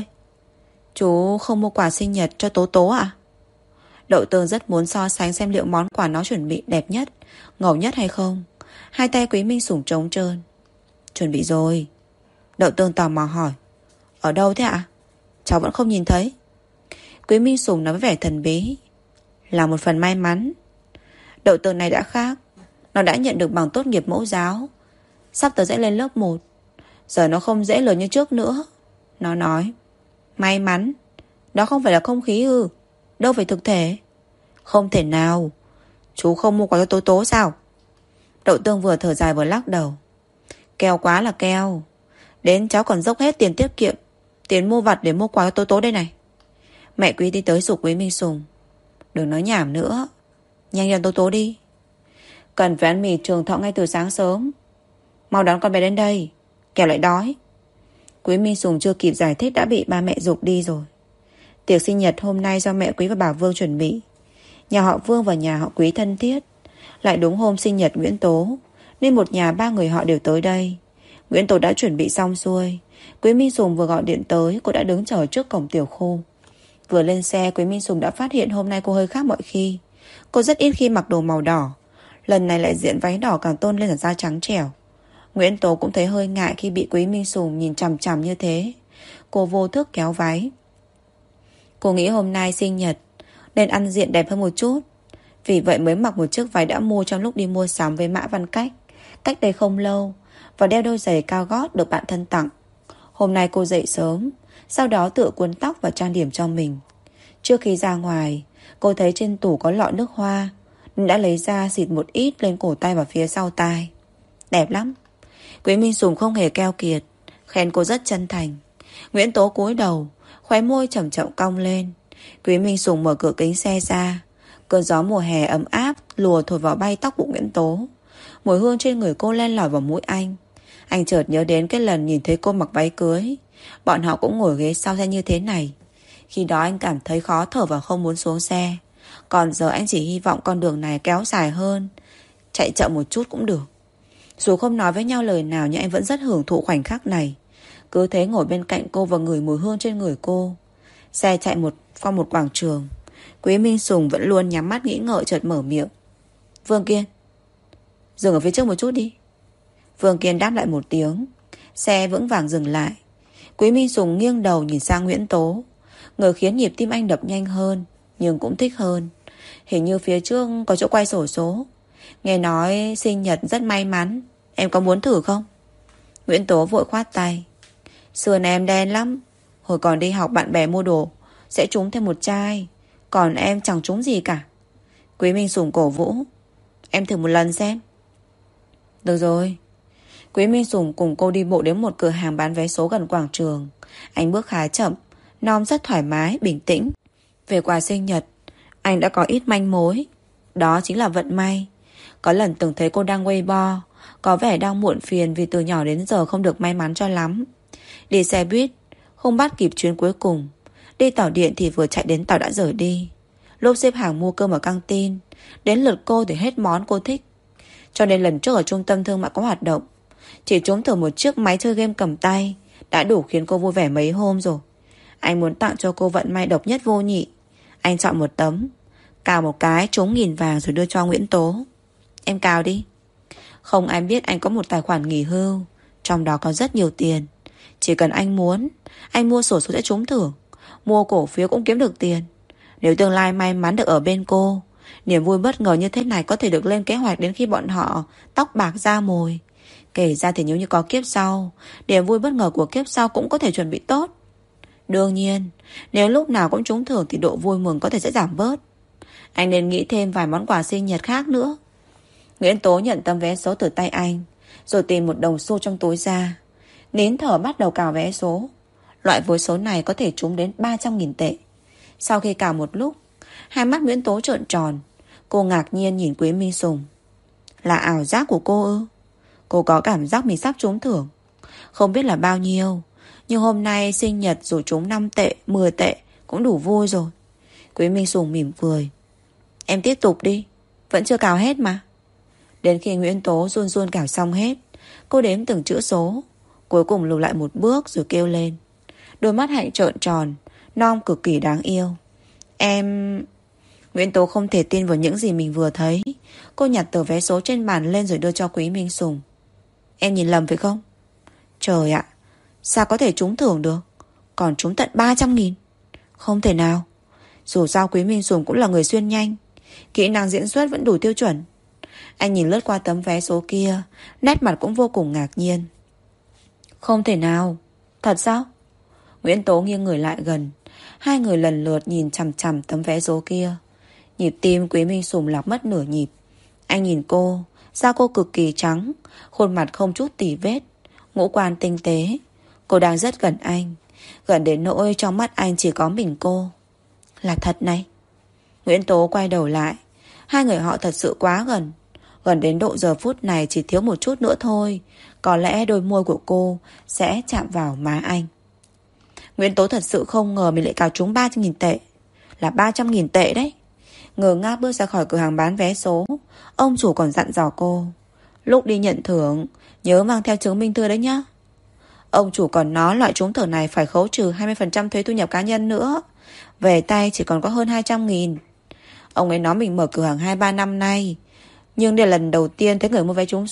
chú không mua quà sinh nhật cho Tố Tố à? Đậu Tương rất muốn so sánh xem liệu món quà nó chuẩn bị đẹp nhất, ngầu nhất hay không. Hai tay Quý Minh Sùng trống trơn. Chuẩn bị rồi. Đậu Tương tò mò hỏi: ở đâu thế ạ? Cháu vẫn không nhìn thấy. Quý Minh Sùng nói với vẻ thần bí: là một phần may mắn. Đậu Tương này đã khác. Nó đã nhận được bằng tốt nghiệp mẫu giáo, sắp tới sẽ lên lớp 1. Giờ nó không dễ lớn như trước nữa. Nó nói: may mắn? Đó không phải là không khí ư? Đâu phải thực thể. Không thể nào. Chú không mua quà cho Tố Tố sao? Đậu Tương vừa thở dài vừa lắc đầu. Keo quá là keo. Đến cháu còn dốc hết tiền tiết kiệm, tiền mua vặt để mua quà cho Tố Tố đây này. Mẹ Quý đi tới giục Quý Minh Sùng: đừng nói nhảm nữa, nhanh cho Tố Tố đi. Cần phải ăn mì Trường Thọ ngay từ sáng sớm. Mau đón con bé đến đây, kẻo lại đói. Quý Minh Sùng chưa kịp giải thích đã bị ba mẹ giục đi rồi. Tiệc sinh nhật hôm nay do mẹ Quý và bà Vương chuẩn bị. Nhà họ Vương và nhà họ Quý thân thiết. Lại đúng hôm sinh nhật Nguyễn Tố, nên một nhà ba người họ đều tới đây. Nguyễn Tố đã chuẩn bị xong xuôi. Quý Minh Sùng vừa gọi điện tới, cô đã đứng chờ trước cổng tiểu khu. Vừa lên xe, Quý Minh Sùng đã phát hiện hôm nay cô hơi khác mọi khi. Cô rất ít khi mặc đồ màu đỏ, lần này lại diện váy đỏ càng tôn lên là da trắng trẻo. Nguyễn Tố cũng thấy hơi ngại khi bị Quý Minh Sùng nhìn chằm chằm như thế. Cô vô thức kéo váy. Cô nghĩ hôm nay sinh nhật nên ăn diện đẹp hơn một chút, vì vậy mới mặc một chiếc váy đã mua trong lúc đi mua sắm với Mã Văn cách đây không lâu, và đeo đôi giày cao gót được bạn thân tặng. Hôm nay cô dậy sớm, sau đó tựa cuốn tóc và trang điểm cho mình. Trước khi ra ngoài, cô thấy trên tủ có lọ nước hoa, nên đã lấy ra xịt một ít lên cổ tay và phía sau tai. Đẹp lắm. Quý Minh Sùng không hề keo kiệt, khen cô rất chân thành. Nguyễn Tố cúi đầu, khóe môi chậm chậm cong lên. Quý Minh Sùng mở cửa kính xe ra. Cơn gió mùa hè ấm áp lùa thổi vào bay tóc của Nguyễn Tố. Mùi hương trên người cô len lỏi vào mũi anh. Anh chợt nhớ đến cái lần nhìn thấy cô mặc váy cưới. Bọn họ cũng ngồi ghế sau xe như thế này. Khi đó anh cảm thấy khó thở và không muốn xuống xe. Còn giờ anh chỉ hy vọng con đường này kéo dài hơn, chạy chậm một chút cũng được. Dù không nói với nhau lời nào, nhưng anh vẫn rất hưởng thụ khoảnh khắc này. Cứ thế ngồi bên cạnh cô và ngửi mùi hương trên người cô. Xe chạy qua một quảng trường. Quý Minh Sùng vẫn luôn nhắm mắt nghĩ ngợi, chợt mở miệng: Vương Kiên, dừng ở phía trước một chút đi. Vương Kiên đáp lại một tiếng. Xe vững vàng dừng lại. Quý Minh Sùng nghiêng đầu nhìn sang Nguyễn Tố. Người khiến nhịp tim anh đập nhanh hơn, nhưng cũng thích hơn. Hình như phía trước có chỗ quay xổ số. Nghe nói sinh nhật rất may mắn, em có muốn thử không? Nguyễn Tố vội khoát tay: sườn em đen lắm. Hồi còn đi học bạn bè mua đồ sẽ trúng thêm một chai, còn em chẳng trúng gì cả. Quý Minh Sùng cổ vũ: Em thử một lần xem. Được rồi. Quý Minh Sùng cùng cô đi bộ đến một cửa hàng bán vé số gần quảng trường. Anh bước khá chậm, Nom rất thoải mái, bình tĩnh. Về quà sinh nhật, anh đã có ít manh mối. Đó chính là vận may. Có lần từng thấy cô đăng Weibo, có vẻ đang muộn phiền vì từ nhỏ đến giờ không được may mắn cho lắm. Đi xe buýt, không bắt kịp chuyến cuối cùng. Đi tàu điện thì vừa chạy đến tàu đã rời đi. Lúc xếp hàng mua cơm ở căng tin, đến lượt cô thì hết món cô thích. Cho nên lần trước ở trung tâm thương mại có hoạt động, chỉ trúng thưởng một chiếc máy chơi game cầm tay đã đủ khiến cô vui vẻ mấy hôm rồi. Anh muốn tặng cho cô vận may độc nhất vô nhị. Anh chọn một tấm, cào một cái trúng 1.000 vàng rồi đưa cho Nguyễn Tố. Em cào đi. Không ai biết anh có một tài khoản nghỉ hưu, trong đó có rất nhiều tiền. Chỉ cần anh muốn, anh mua xổ số sẽ trúng thưởng, mua cổ phiếu cũng kiếm được tiền. Nếu tương lai may mắn được ở bên cô, niềm vui bất ngờ như thế này có thể được lên kế hoạch đến khi bọn họ tóc bạc da mồi. Kể ra thì nếu như có kiếp sau, niềm vui bất ngờ của kiếp sau cũng có thể chuẩn bị tốt. Đương nhiên, nếu lúc nào cũng trúng thưởng thì độ vui mừng có thể sẽ giảm bớt. Anh nên nghĩ thêm vài món quà sinh nhật khác nữa. Nguyễn Tố nhận tấm vé số từ tay anh, rồi tìm một đồng xu trong túi ra, nín thở bắt đầu cào vé số. Loại vé số này có thể trúng đến 300.000 tệ. Sau khi cào một lúc, hai mắt Nguyễn Tố trợn tròn. Cô ngạc nhiên nhìn Quý Minh Sùng. Là ảo giác của cô ư? Cô có cảm giác mình sắp trúng thưởng. Không biết là bao nhiêu, nhưng hôm nay sinh nhật dù trúng 5 tệ, 10 tệ cũng đủ vui rồi. Quý Minh Sùng mỉm cười. Em tiếp tục đi, vẫn chưa cào hết mà. Đến khi Nguyễn Tố run run cào xong hết, cô đếm từng chữ số, cuối cùng lùi lại một bước rồi kêu lên. Đôi mắt Hạnh trợn tròn, non cực kỳ đáng yêu. Em... Nguyễn Tố không thể tin vào những gì mình vừa thấy. Cô nhặt tờ vé số trên bàn lên rồi đưa cho Quý Minh Sùng. Em nhìn lầm phải không? Trời ạ, sao có thể trúng thưởng được? Còn trúng tận 300.000. Không thể nào. Dù sao Quý Minh Sùng cũng là người xuyên nhanh, kỹ năng diễn xuất vẫn đủ tiêu chuẩn. Anh nhìn lướt qua tấm vé số kia, nét mặt cũng vô cùng ngạc nhiên. Không thể nào. Thật sao? Nguyễn Tố nghiêng người lại gần. Hai người lần lượt nhìn chằm chằm tấm vé số kia. Nhịp tim Quý Minh Sùng lạc mất nửa nhịp. Anh nhìn cô, da cô cực kỳ trắng, khuôn mặt không chút tì vết, ngũ quan tinh tế. Cô đang rất gần anh, gần đến nỗi trong mắt anh chỉ có mình cô. Là thật này. Nguyễn Tố quay đầu lại. Hai người họ thật sự quá gần, gần đến độ giờ phút này chỉ thiếu một chút nữa thôi, có lẽ đôi môi của cô sẽ chạm vào má anh. Nguyễn Tố thật sự không ngờ mình lại cào trúng 300.000 tệ. Là 300.000 tệ đấy. Ngờ ngác bước ra khỏi cửa hàng bán vé số. Ông chủ còn dặn dò cô, lúc đi nhận thưởng nhớ mang theo chứng minh thư đấy nhá. Ông chủ còn nói loại trúng thưởng này phải khấu trừ 20% thuế thu nhập cá nhân nữa. Về tay chỉ còn có hơn 200.000. Ông ấy nói mình mở cửa hàng 2-3 năm nay, nhưng đây là lần đầu tiên thấy người mua vé trúng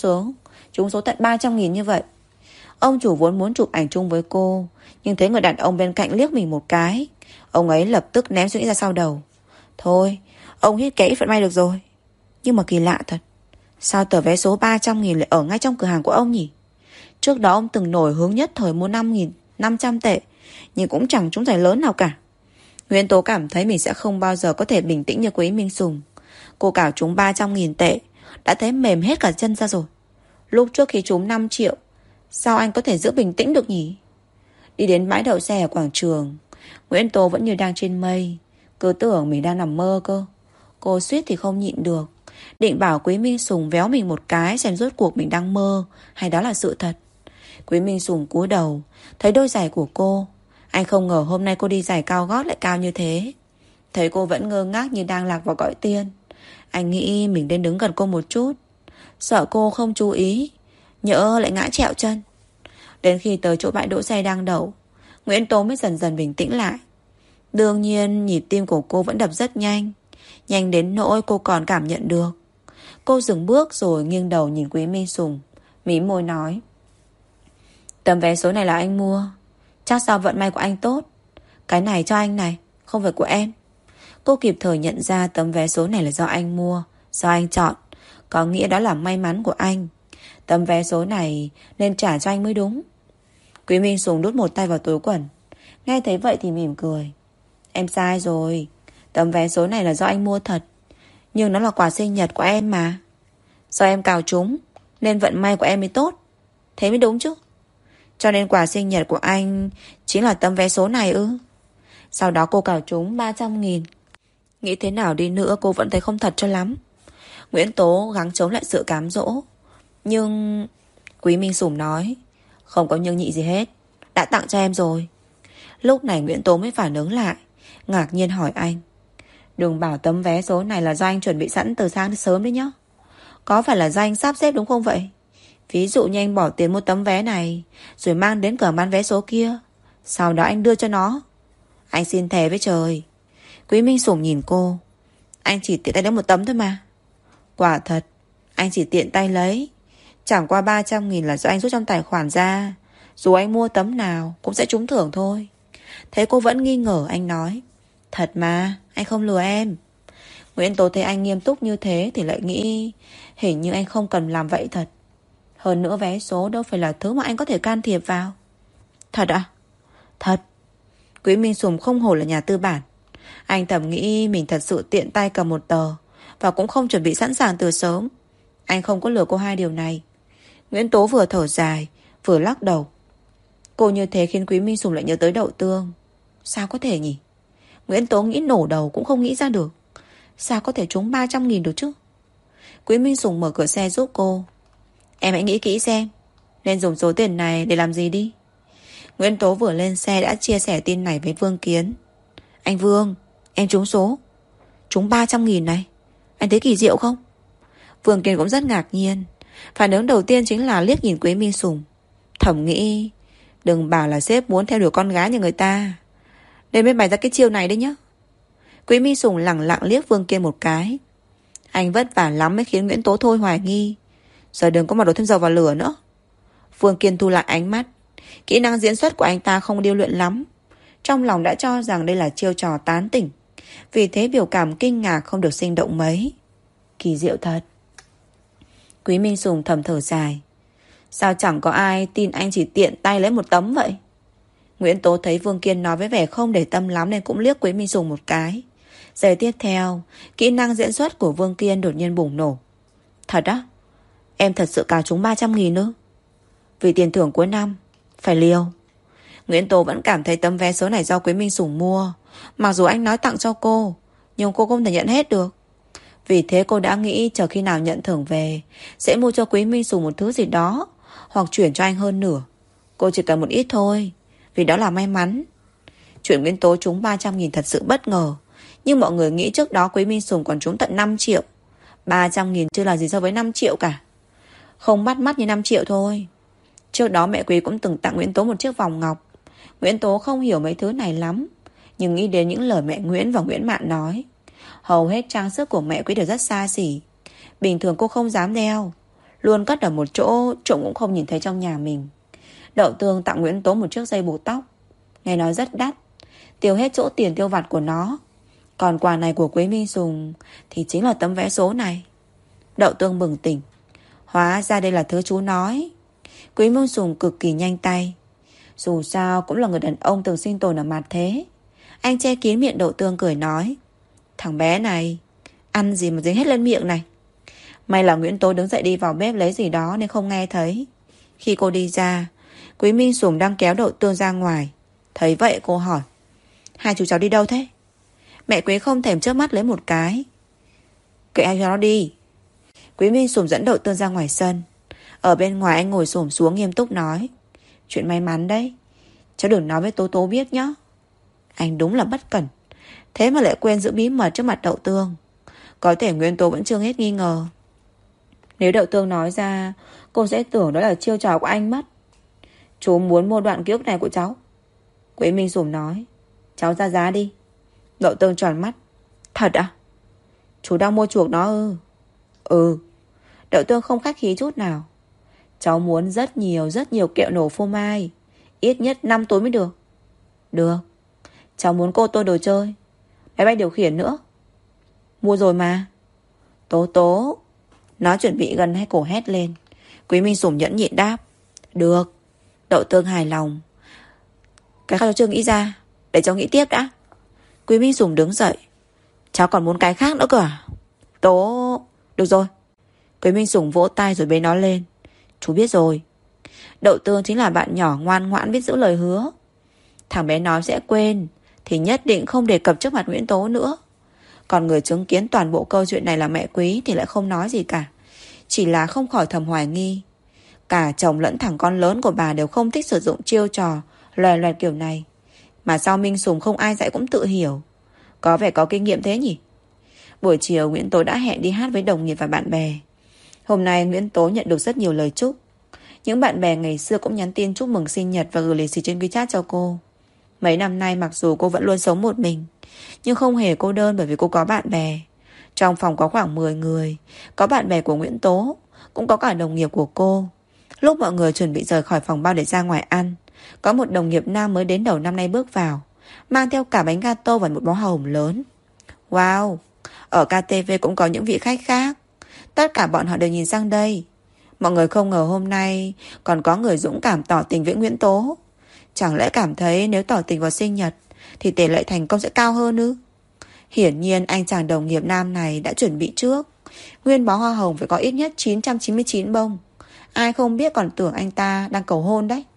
số tận 300.000 như vậy. Ông chủ vốn muốn chụp ảnh chung với cô, nhưng thấy người đàn ông bên cạnh liếc mình một cái, ông ấy lập tức ném suy nghĩ ra sau đầu. Thôi, ông hít kẽ vận may được rồi. Nhưng mà kỳ lạ thật, sao tờ vé số 300.000 lại ở ngay trong cửa hàng của ông nhỉ? Trước đó ông từng nổi hướng nhất thời mua 5.500 tệ, nhưng cũng chẳng trúng giải lớn nào cả. Nguyễn Tố cảm thấy mình sẽ không bao giờ có thể bình tĩnh như Quý Minh Sùng. Cô cào trúng 300.000 tệ đã thấy mềm hết cả chân ra rồi. Lúc trước khi trúng 5 triệu, sao anh có thể giữ bình tĩnh được nhỉ? Đi đến bãi đậu xe ở quảng trường, Nguyễn Tố vẫn như đang trên mây, cứ tưởng mình đang nằm mơ cơ. Cô suýt thì không nhịn được, định bảo Quý Minh Sùng véo mình một cái xem rốt cuộc mình đang mơ hay đó là sự thật. Quý Minh Sùng cúi đầu, thấy đôi giày của cô. Anh không ngờ hôm nay cô đi giày cao gót lại cao như thế. Thấy cô vẫn ngơ ngác như đang lạc vào cõi tiên, anh nghĩ mình nên đứng gần cô một chút, sợ cô không chú ý, nhỡ lại ngã trẹo chân. Đến khi tới chỗ bãi đỗ xe đang đậu, Nguyễn Tố mới dần dần bình tĩnh lại. Đương nhiên nhịp tim của cô vẫn đập rất nhanh, nhanh đến nỗi cô còn cảm nhận được. Cô dừng bước rồi nghiêng đầu nhìn Quý Minh Sùng, mím môi nói: Tấm vé số này là anh mua, chắc sao vận may của anh tốt. Cái này cho anh này, không phải của em. Cô kịp thời nhận ra tấm vé số này là do anh mua, do anh chọn, có nghĩa đó là may mắn của anh. Tấm vé số này nên trả cho anh mới đúng. Quý Minh Sùng đút một tay vào túi quần. Nghe thấy vậy thì mỉm cười. Em sai rồi, tấm vé số này là do anh mua thật, nhưng nó là quà sinh nhật của em mà. Do em cào trúng nên vận may của em mới tốt. Thế mới đúng chứ. Cho nên quà sinh nhật của anh chính là tấm vé số này ư? Sau đó cô cào trúng 300.000. Nghĩ thế nào đi nữa cô vẫn thấy không thật cho lắm. Nguyễn Tố gắng chống lại sự cám dỗ. Nhưng Quý Minh Sùng nói, không có nhưng nhị gì hết, đã tặng cho em rồi. Lúc này Nguyễn Tố mới phản ứng lại, ngạc nhiên hỏi anh, đừng bảo tấm vé số này là do anh chuẩn bị sẵn từ sáng đến sớm đấy nhá. Có phải là do anh sắp xếp đúng không vậy? Ví dụ như anh bỏ tiền mua tấm vé này rồi mang đến cửa bán vé số kia, sau đó anh đưa cho nó. Anh xin thề với trời. Quý Minh Sùng nhìn cô, anh chỉ tiện tay lấy một tấm thôi mà. Quả thật, anh chỉ tiện tay lấy. Chẳng qua 300.000 là do anh rút trong tài khoản ra. Dù anh mua tấm nào cũng sẽ trúng thưởng thôi. Thế cô vẫn nghi ngờ, anh nói, thật mà, anh không lừa em. Nguyễn Tố thấy anh nghiêm túc như thế thì lại nghĩ hình như anh không cần làm vậy thật. Hơn nữa vé số đâu phải là thứ mà anh có thể can thiệp vào. Thật à? Thật. Quý Minh Sùng không hổ là nhà tư bản. Anh thầm nghĩ mình thật sự tiện tay cầm một tờ và cũng không chuẩn bị sẵn sàng từ sớm. Anh không có lừa cô hai điều này. Nguyễn Tố vừa thở dài vừa lắc đầu. Cô như thế khiến Quý Minh Sùng lại nhớ tới Đậu Tương. Sao có thể nhỉ? Nguyễn Tố nghĩ nổ đầu cũng không nghĩ ra được. Sao có thể trúng 300.000 được chứ? Quý Minh Sùng mở cửa xe giúp cô. Em hãy nghĩ kỹ xem nên dùng số tiền này để làm gì đi. Nguyễn Tố vừa lên xe đã chia sẻ tin này với Vương Kiến. Anh Vương, em trúng số. Trúng 300.000 này. Anh thấy kỳ diệu không? Vương Kiến cũng rất ngạc nhiên. Phản ứng đầu tiên chính là liếc nhìn Quý Minh Sùng, thầm nghĩ, đừng bảo là sếp muốn theo đuổi con gái nhà người ta nên mới bày ra cái chiêu này đấy nhá. Quý Minh Sùng lẳng lặng liếc Vương Kiên một cái. Anh vất vả lắm mới khiến Nguyễn Tố thôi hoài nghi. Giờ đừng có mà đổ thêm dầu vào lửa nữa. Vương Kiên thu lại ánh mắt. Kỹ năng diễn xuất của anh ta không điêu luyện lắm. Trong lòng đã cho rằng đây là chiêu trò tán tỉnh. Vì thế biểu cảm kinh ngạc không được sinh động mấy. Kỳ diệu thật. Quý Minh Sùng thầm thở dài. Sao chẳng có ai tin anh chỉ tiện tay lấy một tấm vậy? Nguyễn Tố thấy Vương Kiên nói với vẻ không để tâm lắm nên cũng liếc Quý Minh Sùng một cái. Giây tiếp theo, kỹ năng diễn xuất của Vương Kiên đột nhiên bùng nổ. Thật á? Em thật sự cào trúng 300.000 nữa? Vì tiền thưởng cuối năm phải liều. Nguyễn Tố vẫn cảm thấy tấm vé số này do Quý Minh Sùng mua. Mặc dù anh nói tặng cho cô, nhưng cô không thể nhận hết được. Vì thế cô đã nghĩ chờ khi nào nhận thưởng về sẽ mua cho Quý Minh Sùng một thứ gì đó, hoặc chuyển cho anh hơn nửa. Cô chỉ cần một ít thôi, vì đó là may mắn. Chuyện Nguyễn Tố trúng 300.000 thật sự bất ngờ. Nhưng mọi người nghĩ trước đó Quý Minh Sùng còn trúng tận 5 triệu. 300.000 chưa là gì so với 5 triệu cả. Không bắt mắt như 5 triệu thôi. Trước đó mẹ Quý cũng từng tặng Nguyễn Tố một chiếc vòng ngọc. Nguyễn Tố không hiểu mấy thứ này lắm, nhưng nghĩ đến những lời mẹ Nguyễn và Nguyễn Mạn nói, hầu hết trang sức của mẹ Quý đều rất xa xỉ. Bình thường cô không dám đeo, luôn cất ở một chỗ trộm cũng không nhìn thấy trong nhà mình. Đậu Tương tặng Nguyễn Tố một chiếc dây buộc tóc, nghe nói rất đắt, tiêu hết chỗ tiền tiêu vặt của nó. Còn quà này của Quý Minh Sùng thì chính là tấm vé số này. Đậu Tương bừng tỉnh. Hóa ra đây là thứ chú nói. Quý Minh Sùng cực kỳ nhanh tay. Dù sao cũng là người đàn ông từng sinh tồn ở mặt thế. Anh che kín miệng Đậu Tương cười nói, thằng bé này ăn gì mà dính hết lên miệng này. May là Nguyễn Tố đứng dậy đi vào bếp lấy gì đó nên không nghe thấy. Khi cô đi ra, Quý Minh Sùng đang kéo Đậu Tương ra ngoài. Thấy vậy cô hỏi, hai chú cháu đi đâu thế? Mẹ Quý không thèm chớp mắt lấy một cái. Kệ anh cho nó đi. Quý Minh Sùng dẫn Đậu Tương ra ngoài sân. Ở bên ngoài anh ngồi xổm xuống nghiêm túc nói, chuyện may mắn đấy, cháu đừng nói với Tố Tố biết nhé. Anh đúng là bất cẩn, thế mà lại quên giữ bí mật trước mặt Đậu Tương. Có thể Nguyễn Tố vẫn chưa hết nghi ngờ. Nếu Đậu Tương nói ra, cô sẽ tưởng đó là chiêu trò của anh mất. Chú muốn mua đoạn ký ức này của cháu. Quý Minh Sùng nói, cháu ra giá đi. Đậu Tương tròn mắt. Thật à? Chú đang mua chuộc nó ư? Ừ. Đậu Tương không khách khí chút nào. Cháu muốn rất nhiều kẹo nổ phô mai, ít nhất 5 túi mới được. Được. Cháu muốn cô tô đồ chơi, máy bay điều khiển nữa. Mua rồi mà. Tố Tố. Nó chuẩn bị gần hay cổ hét lên. Quý Minh Sùng nhẫn nhịn đáp, được. Đậu Tương hài lòng. Cái khác cháu chưa nghĩ ra, để cháu nghĩ tiếp đã. Quý Minh Sùng đứng dậy. Cháu còn muốn cái khác nữa cơ à? Tố. Được rồi, Quý Minh Sùng vỗ tay rồi bế nó lên. Chú biết rồi. Đậu Tương chính là bạn nhỏ ngoan ngoãn biết giữ lời hứa. Thằng bé nói sẽ quên thì nhất định không đề cập trước mặt Nguyễn Tố nữa. Còn người chứng kiến toàn bộ câu chuyện này là mẹ Quý thì lại không nói gì cả. Chỉ là không khỏi thầm hoài nghi. Cả chồng lẫn thằng con lớn của bà đều không thích sử dụng chiêu trò loè loẹt kiểu này. Mà sao Minh Sùng không ai dạy cũng tự hiểu. Có vẻ có kinh nghiệm thế nhỉ. Buổi chiều Nguyễn Tố đã hẹn đi hát với đồng nghiệp và bạn bè. Hôm nay Nguyễn Tố nhận được rất nhiều lời chúc. Những bạn bè ngày xưa cũng nhắn tin chúc mừng sinh nhật và gửi lì xì trên WeChat cho cô. Mấy năm nay mặc dù cô vẫn luôn sống một mình, nhưng không hề cô đơn bởi vì cô có bạn bè. Trong phòng có khoảng 10 người. Có bạn bè của Nguyễn Tố, cũng có cả đồng nghiệp của cô. Lúc mọi người chuẩn bị rời khỏi phòng bao để ra ngoài ăn, có một đồng nghiệp nam mới đến đầu năm nay bước vào, mang theo cả bánh gato và một bó hoa hồng lớn. Wow, ở KTV cũng có những vị khách khác. Tất cả bọn họ đều nhìn sang đây. Mọi người không ngờ hôm nay còn có người dũng cảm tỏ tình với Nguyễn Tố. Chẳng lẽ cảm thấy nếu tỏ tình vào sinh nhật thì tỷ lệ thành công sẽ cao hơn ư? Hiển nhiên anh chàng đồng nghiệp nam này đã chuẩn bị trước. Nguyên bó hoa hồng phải có ít nhất 999 bông. Ai không biết còn tưởng anh ta đang cầu hôn đấy.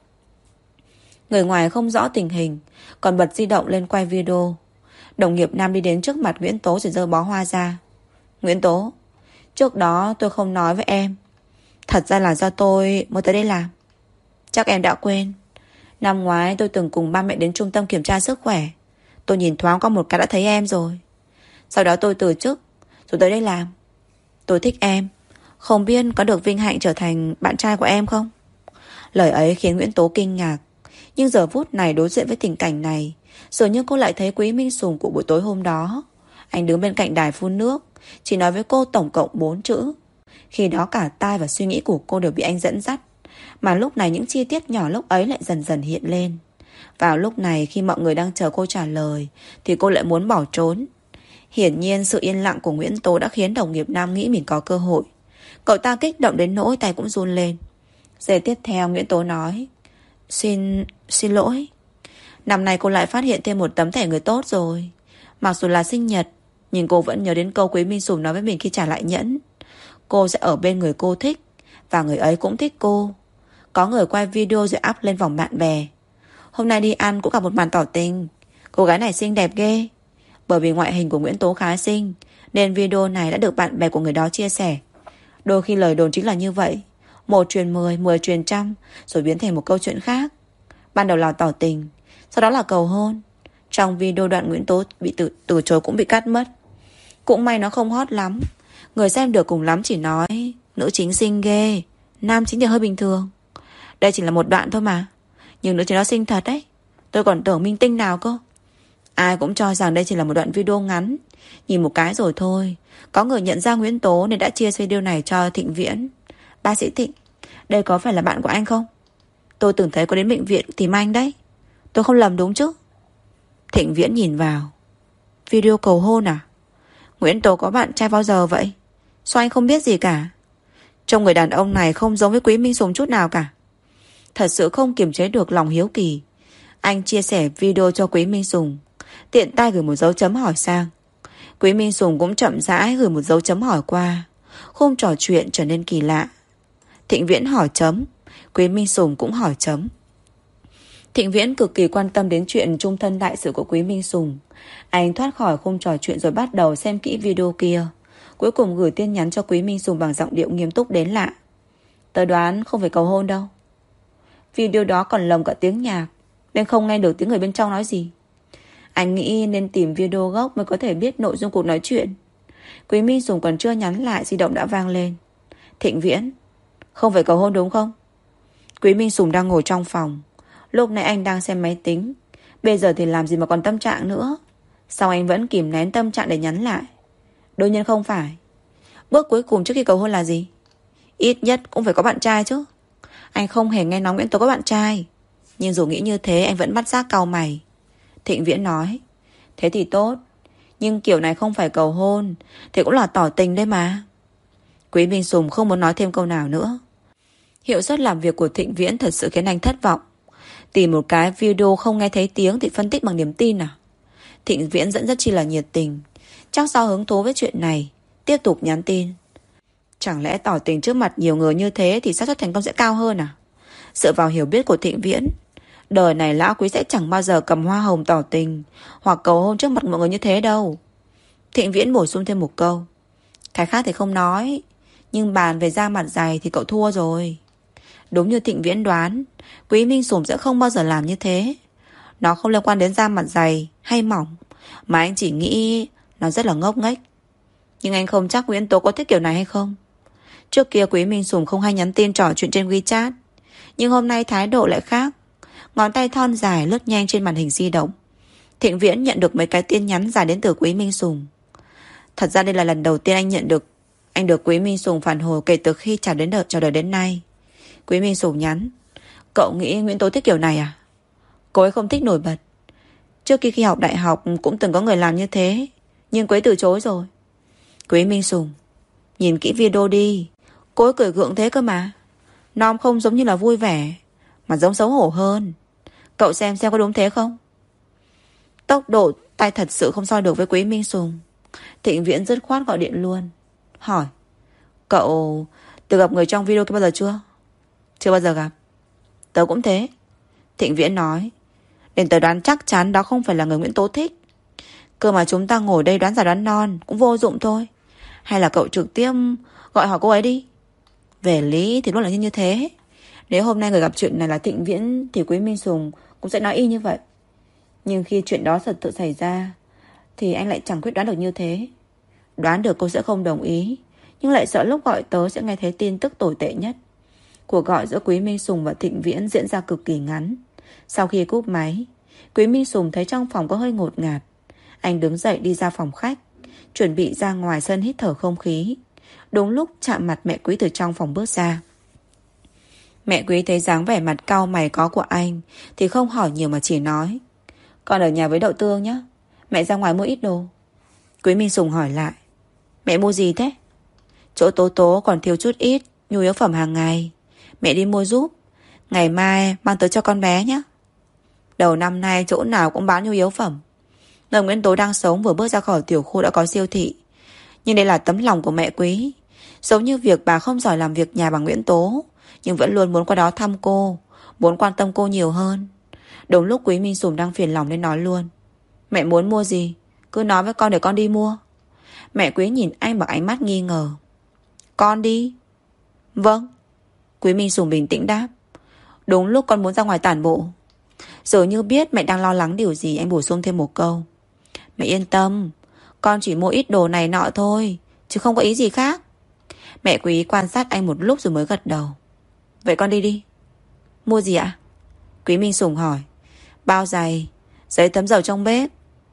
Người ngoài không rõ tình hình, còn bật di động lên quay video. Đồng nghiệp nam đi đến trước mặt Nguyễn Tố rồi giơ bó hoa ra. Nguyễn Tố, trước đó tôi không nói với em. Thật ra là do tôi mới tới đây làm. Chắc em đã quên. Năm ngoái tôi từng cùng ba mẹ đến trung tâm kiểm tra sức khỏe. Tôi nhìn thoáng qua một cái đã thấy em rồi. Sau đó tôi từ chức rồi tới đây làm. Tôi thích em. Không biết có được vinh hạnh trở thành bạn trai của em không? Lời ấy khiến Nguyễn Tố kinh ngạc. Nhưng giờ phút này đối diện với tình cảnh này, dường như cô lại thấy Quý Minh Sùng của buổi tối hôm đó. Anh đứng bên cạnh đài phun nước, chỉ nói với cô tổng cộng 4 chữ. Khi đó cả tai và suy nghĩ của cô đều bị anh dẫn dắt. Mà lúc này những chi tiết nhỏ lúc ấy lại dần dần hiện lên. Vào lúc này khi mọi người đang chờ cô trả lời thì cô lại muốn bỏ trốn. Hiển nhiên sự yên lặng của Nguyễn Tố đã khiến đồng nghiệp nam nghĩ mình có cơ hội. Cậu ta kích động đến nỗi tay cũng run lên. Giây tiếp theo Nguyễn Tố nói: Xin lỗi. Năm nay cô lại phát hiện thêm một tấm thẻ người tốt rồi. Mặc dù là sinh nhật, nhưng cô vẫn nhớ đến câu Quý Minh Sùng nói với mình khi trả lại nhẫn. Cô sẽ ở bên người cô thích, và người ấy cũng thích cô. Có người quay video rồi up lên vòng bạn bè. Hôm nay đi ăn cũng gặp một màn tỏ tình. Cô gái này xinh đẹp ghê. Bởi vì ngoại hình của Nguyễn Tố khá xinh, nên video này đã được bạn bè của người đó chia sẻ. Đôi khi lời đồn chính là như vậy. 1 truyền 10, 10 truyền trăm, rồi biến thành một câu chuyện khác. Ban đầu là tỏ tình, sau đó là cầu hôn. Trong video đoạn Nguyễn Tố bị từ chối cũng bị cắt mất. Cũng may nó không hot lắm. Người xem được cùng lắm chỉ nói nữ chính xinh ghê, nam chính thì hơi bình thường. Đây chỉ là một đoạn thôi mà. Nhưng nữ chính nó xinh thật đấy. Tôi còn tưởng minh tinh nào cơ. Ai cũng cho rằng đây chỉ là một đoạn video ngắn, nhìn một cái rồi thôi. Có người nhận ra Nguyễn Tố nên đã chia video này cho Thịnh Viễn. Bác sĩ Thịnh, đây có phải là bạn của anh không? Tôi từng thấy có đến bệnh viện tìm anh đấy. Tôi không lầm đúng chứ? Thịnh Viễn nhìn vào. Video cầu hôn à? Nguyễn Tố có bạn trai bao giờ vậy? Sao anh không biết gì cả? Trông người đàn ông này không giống với Quý Minh Sùng chút nào cả. Thật sự không kiềm chế được lòng hiếu kỳ. Anh chia sẻ video cho Quý Minh Sùng, tiện tay gửi một dấu chấm hỏi sang. Quý Minh Sùng cũng chậm rãi gửi một dấu chấm hỏi qua. Khung trò chuyện trở nên kỳ lạ. Thịnh Viễn hỏi chấm, Quý Minh Sùng cũng hỏi chấm. Thịnh Viễn cực kỳ quan tâm đến chuyện chung thân đại sự của Quý Minh Sùng. Anh thoát khỏi khung trò chuyện rồi bắt đầu xem kỹ video kia. Cuối cùng gửi tin nhắn cho Quý Minh Sùng bằng giọng điệu nghiêm túc đến lạ. Tớ đoán không phải cầu hôn đâu. Video đó còn lồng cả tiếng nhạc, nên không nghe được tiếng người bên trong nói gì. Anh nghĩ nên tìm video gốc mới có thể biết nội dung cuộc nói chuyện. Quý Minh Sùng còn chưa nhắn lại, di động đã vang lên. Thịnh Viễn, không phải cầu hôn đúng không? Quý Minh Sùng đang ngồi trong phòng. Lúc nãy anh đang xem máy tính, bây giờ thì làm gì mà còn tâm trạng nữa. Sao anh vẫn kìm nén tâm trạng để nhắn lại? Đương nhiên không phải. Bước cuối cùng trước khi cầu hôn là gì? Ít nhất cũng phải có bạn trai chứ. Anh không hề nghe nói Nguyễn Tố có bạn trai. Nhưng dù nghĩ như thế anh vẫn bắt giác cau mày. Thịnh Viễn nói: Thế thì tốt, nhưng kiểu này không phải cầu hôn thì cũng là tỏ tình đấy mà. Quý Minh Sùng không muốn nói thêm câu nào nữa. Hiệu suất làm việc của Thịnh Viễn thật sự khiến anh thất vọng. Tìm một cái video không nghe thấy tiếng thì phân tích bằng niềm tin à? Thịnh Viễn vẫn rất chi là nhiệt tình, chắc do hứng thú với chuyện này. Tiếp tục nhắn tin: Chẳng lẽ tỏ tình trước mặt nhiều người như thế thì xác suất thành công sẽ cao hơn à? Dựa vào hiểu biết của Thịnh Viễn, đời này lão quý sẽ chẳng bao giờ cầm hoa hồng tỏ tình hoặc cầu hôn trước mặt mọi người như thế đâu. Thịnh Viễn bổ sung thêm một câu. Cái khác thì không nói, nhưng bàn về da mặt dày thì cậu thua rồi. Đúng như Thịnh Viễn đoán, Quý Minh Sủng sẽ không bao giờ làm như thế. Nó không liên quan đến da mặt dày hay mỏng, mà anh chỉ nghĩ nó rất là ngốc nghếch. Nhưng anh không chắc Nguyễn Tố có thích kiểu này hay không. Trước kia Quý Minh Sủng không hay nhắn tin trò chuyện trên WeChat, nhưng hôm nay thái độ lại khác. Ngón tay thon dài lướt nhanh trên màn hình di động. Thịnh Viễn nhận được mấy cái tin nhắn dài đến từ Quý Minh Sủng. Thật ra đây là lần đầu tiên anh được Quý Minh Sủng phản hồi kể từ khi chào đời đến nay. Quý Minh Sủng nhắn: cậu nghĩ Nguyễn Tố thích kiểu này à? Cô ấy không thích nổi bật. Trước khi học đại học cũng từng có người làm như thế, nhưng cô ấy từ chối rồi. Quý Minh Sủng: nhìn kỹ video đi, cô ấy cười gượng thế cơ mà. Nom không giống như là vui vẻ, mà giống xấu hổ hơn. Cậu xem có đúng thế không? Tốc độ tay thật sự không so được với Quý Minh Sủng. Thịnh Viễn dứt khoát gọi điện luôn, hỏi: cậu từng gặp người trong video kia bao giờ chưa? Chưa bao giờ gặp. Tớ cũng thế. Thịnh Viễn nói: nên tớ đoán chắc chắn đó không phải là người Nguyễn Tố thích. Cơ mà chúng ta ngồi đây đoán già đoán non cũng vô dụng thôi. Hay là cậu trực tiếp gọi hỏi cô ấy đi. Về lý thì luôn là như thế. Nếu hôm nay người gặp chuyện này là Thịnh Viễn thì Quý Minh Sủng cũng sẽ nói y như vậy. Nhưng khi chuyện đó thật sự xảy ra thì anh lại chẳng quyết đoán được như thế. Đoán được cô sẽ không đồng ý, nhưng lại sợ lúc gọi tớ sẽ nghe thấy tin tức tồi tệ nhất. Cuộc gọi giữa Quý Minh Sủng và Thịnh Viễn diễn ra cực kỳ ngắn. Sau khi cúp máy, Quý Minh Sủng thấy trong phòng có hơi ngột ngạt. Anh đứng dậy đi ra phòng khách, chuẩn bị ra ngoài sân hít thở không khí. Đúng lúc chạm mặt mẹ Quý từ trong phòng bước ra. Mẹ Quý thấy dáng vẻ mặt cau mày có của anh thì không hỏi nhiều mà chỉ nói: con ở nhà với Đậu Tương nhé, mẹ ra ngoài mua ít đồ. Quý Minh Sủng hỏi lại: mẹ mua gì thế? Chỗ Tố Tố còn thiếu chút ít nhu yếu phẩm hàng ngày, mẹ đi mua giúp. Ngày mai mang tới cho con bé nhé. Đầu năm nay chỗ nào cũng bán nhu yếu phẩm. Nơi Nguyễn Tố đang sống vừa bước ra khỏi tiểu khu đã có siêu thị. Nhưng đây là tấm lòng của mẹ Quý. Giống như việc bà không giỏi làm việc nhà bằng Nguyễn Tố, nhưng vẫn luôn muốn qua đó thăm cô, muốn quan tâm cô nhiều hơn. Đúng lúc Quý Minh Sủng đang phiền lòng nên nói luôn: mẹ muốn mua gì cứ nói với con để con đi mua. Mẹ Quý nhìn anh bằng ánh mắt nghi ngờ. Con đi? Vâng. Quý Minh Sủng bình tĩnh đáp. Đúng lúc con muốn ra ngoài tản bộ. Rồi như biết mẹ đang lo lắng điều gì, anh bổ sung thêm một câu: mẹ yên tâm, con chỉ mua ít đồ này nọ thôi, chứ không có ý gì khác. Mẹ Quý quan sát anh một lúc rồi mới gật đầu. Vậy con đi đi. Mua gì ạ? Quý Minh Sủng hỏi. Bao giày, giấy tấm dầu trong bếp.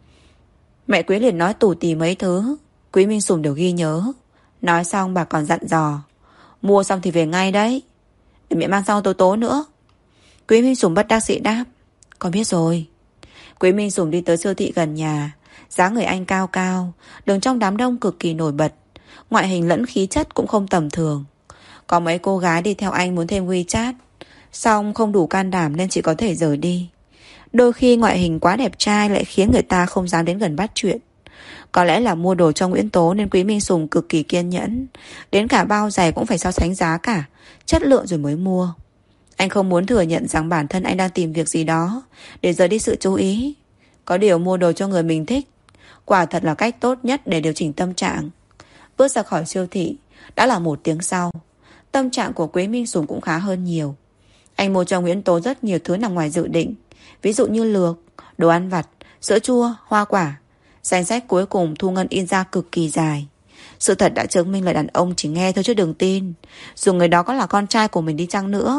Mẹ Quý liền nói tủ tì mấy thứ. Quý Minh Sủng đều ghi nhớ. Nói xong bà còn dặn dò: mua xong thì về ngay đấy, để mẹ mang sang Tố Tố nữa. Quý Minh Sủng bất đắc dĩ đáp: con biết rồi. Quý Minh Sủng đi tới siêu thị gần nhà. Dáng người anh cao cao, đứng trong đám đông cực kỳ nổi bật. Ngoại hình lẫn khí chất cũng không tầm thường. Có mấy cô gái đi theo anh muốn thêm WeChat, song không đủ can đảm nên chỉ có thể rời đi. Đôi khi ngoại hình quá đẹp trai lại khiến người ta không dám đến gần bắt chuyện. Có lẽ là mua đồ cho Nguyễn Tố nên Quý Minh Sủng cực kỳ kiên nhẫn. Đến cả bao giày cũng phải so sánh giá cả, chất lượng rồi mới mua. Anh không muốn thừa nhận rằng bản thân anh đang tìm việc gì đó để rời đi sự chú ý. Có điều mua đồ cho người mình thích quả thật là cách tốt nhất để điều chỉnh tâm trạng. Bước ra khỏi siêu thị đã là 1 tiếng sau. Tâm trạng của Quý Minh Sủng cũng khá hơn nhiều. Anh mua cho Nguyễn Tố rất nhiều thứ nằm ngoài dự định, ví dụ như lược, đồ ăn vặt, sữa chua, hoa quả. Danh sách cuối cùng Thu Ngân in ra cực kỳ dài. Sự thật đã chứng minh là đàn ông chỉ nghe thôi chứ đừng tin, dù người đó có là con trai của mình đi chăng nữa.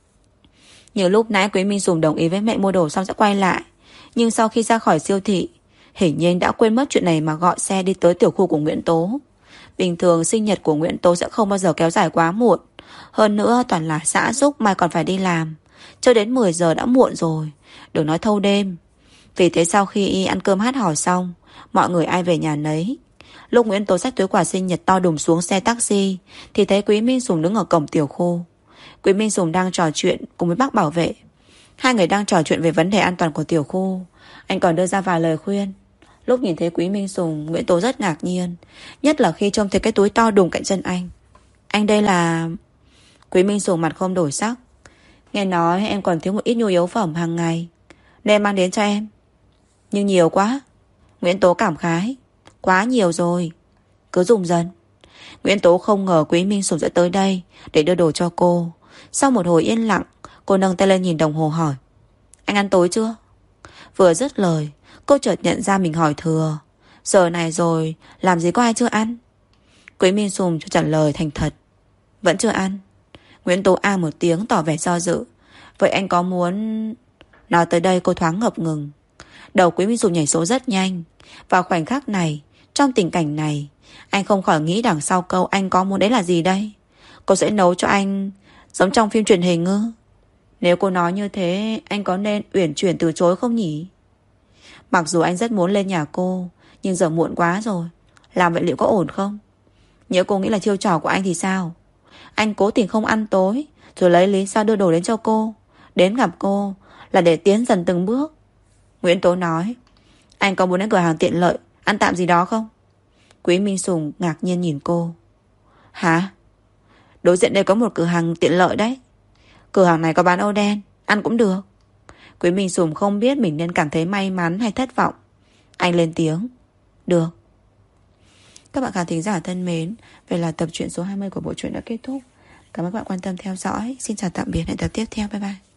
Nhiều lúc nãy Quý Minh Sủng đồng ý với mẹ mua đồ xong sẽ quay lại, nhưng sau khi ra khỏi siêu thị, hình như đã quên mất chuyện này mà gọi xe đi tới tiểu khu của Nguyễn Tố. Bình thường sinh nhật của Nguyễn Tố sẽ không bao giờ kéo dài quá muộn. Hơn nữa toàn là xã giúp mai còn phải đi làm. Cho đến 10 giờ đã muộn rồi, đừng nói thâu đêm. Vì thế sau khi y ăn cơm hát hò xong, mọi người ai về nhà nấy. Lúc Nguyễn Tố xách túi quà sinh nhật to đùng xuống xe taxi thì thấy Quý Minh Sủng đứng ở cổng tiểu khu. Quý Minh Sủng đang trò chuyện cùng với bác bảo vệ. Hai người đang trò chuyện về vấn đề an toàn của tiểu khu. Anh còn đưa ra vài lời khuyên. Lúc nhìn thấy Quý Minh Sủng, Nguyễn Tố rất ngạc nhiên, nhất là khi trông thấy cái túi to đùng cạnh chân anh. Anh đây là... Quý Minh Sùng mặt không đổi sắc. Nghe nói em còn thiếu một ít nhu yếu phẩm hàng ngày, nên mang đến cho em. Nhưng nhiều quá. Nguyễn Tố cảm khái. Quá nhiều rồi. Cứ dùng dần. Nguyễn Tố không ngờ Quý Minh Sùng sẽ tới đây để đưa đồ cho cô. Sau một hồi yên lặng, cô nâng tay lên nhìn đồng hồ hỏi: Anh ăn tối chưa? Vừa dứt lời, cô chợt nhận ra mình hỏi thừa. Giờ này rồi, làm gì có ai chưa ăn? Quý Minh Sùng cho trả lời thành thật: Vẫn chưa ăn. Nguyễn Tố a một tiếng tỏ vẻ do dự. Vậy anh có muốn... Nói tới đây cô thoáng ngập ngừng. Đầu Quý Minh Sùng nhảy số rất nhanh. Vào khoảnh khắc này, trong tình cảnh này, anh không khỏi nghĩ đằng sau câu anh có muốn đấy là gì đây? Cô sẽ nấu cho anh giống trong phim truyền hình ư? Nếu cô nói như thế, anh có nên uyển chuyển từ chối không nhỉ? Mặc dù anh rất muốn lên nhà cô, nhưng giờ muộn quá rồi. Làm vậy liệu có ổn không? Nếu cô nghĩ là chiêu trò của anh thì sao? Anh cố tình không ăn tối, rồi lấy lý do đưa đồ đến cho cô. Đến gặp cô là để tiến dần từng bước. Nguyễn Tố nói: Anh có muốn đến cửa hàng tiện lợi ăn tạm gì đó không? Quý Minh Sùng ngạc nhiên nhìn cô. Hả? Đối diện đây có một cửa hàng tiện lợi đấy. Cửa hàng này có bán ô đen, ăn cũng được. Quý Minh Sùng không biết mình nên cảm thấy may mắn hay thất vọng. Anh lên tiếng: Được. Các bạn khán thính giả thân mến, vậy là tập truyện số 20 của bộ truyện đã kết thúc. Cảm ơn các bạn quan tâm theo dõi. Xin chào tạm biệt, hẹn tập tiếp theo. Bye bye.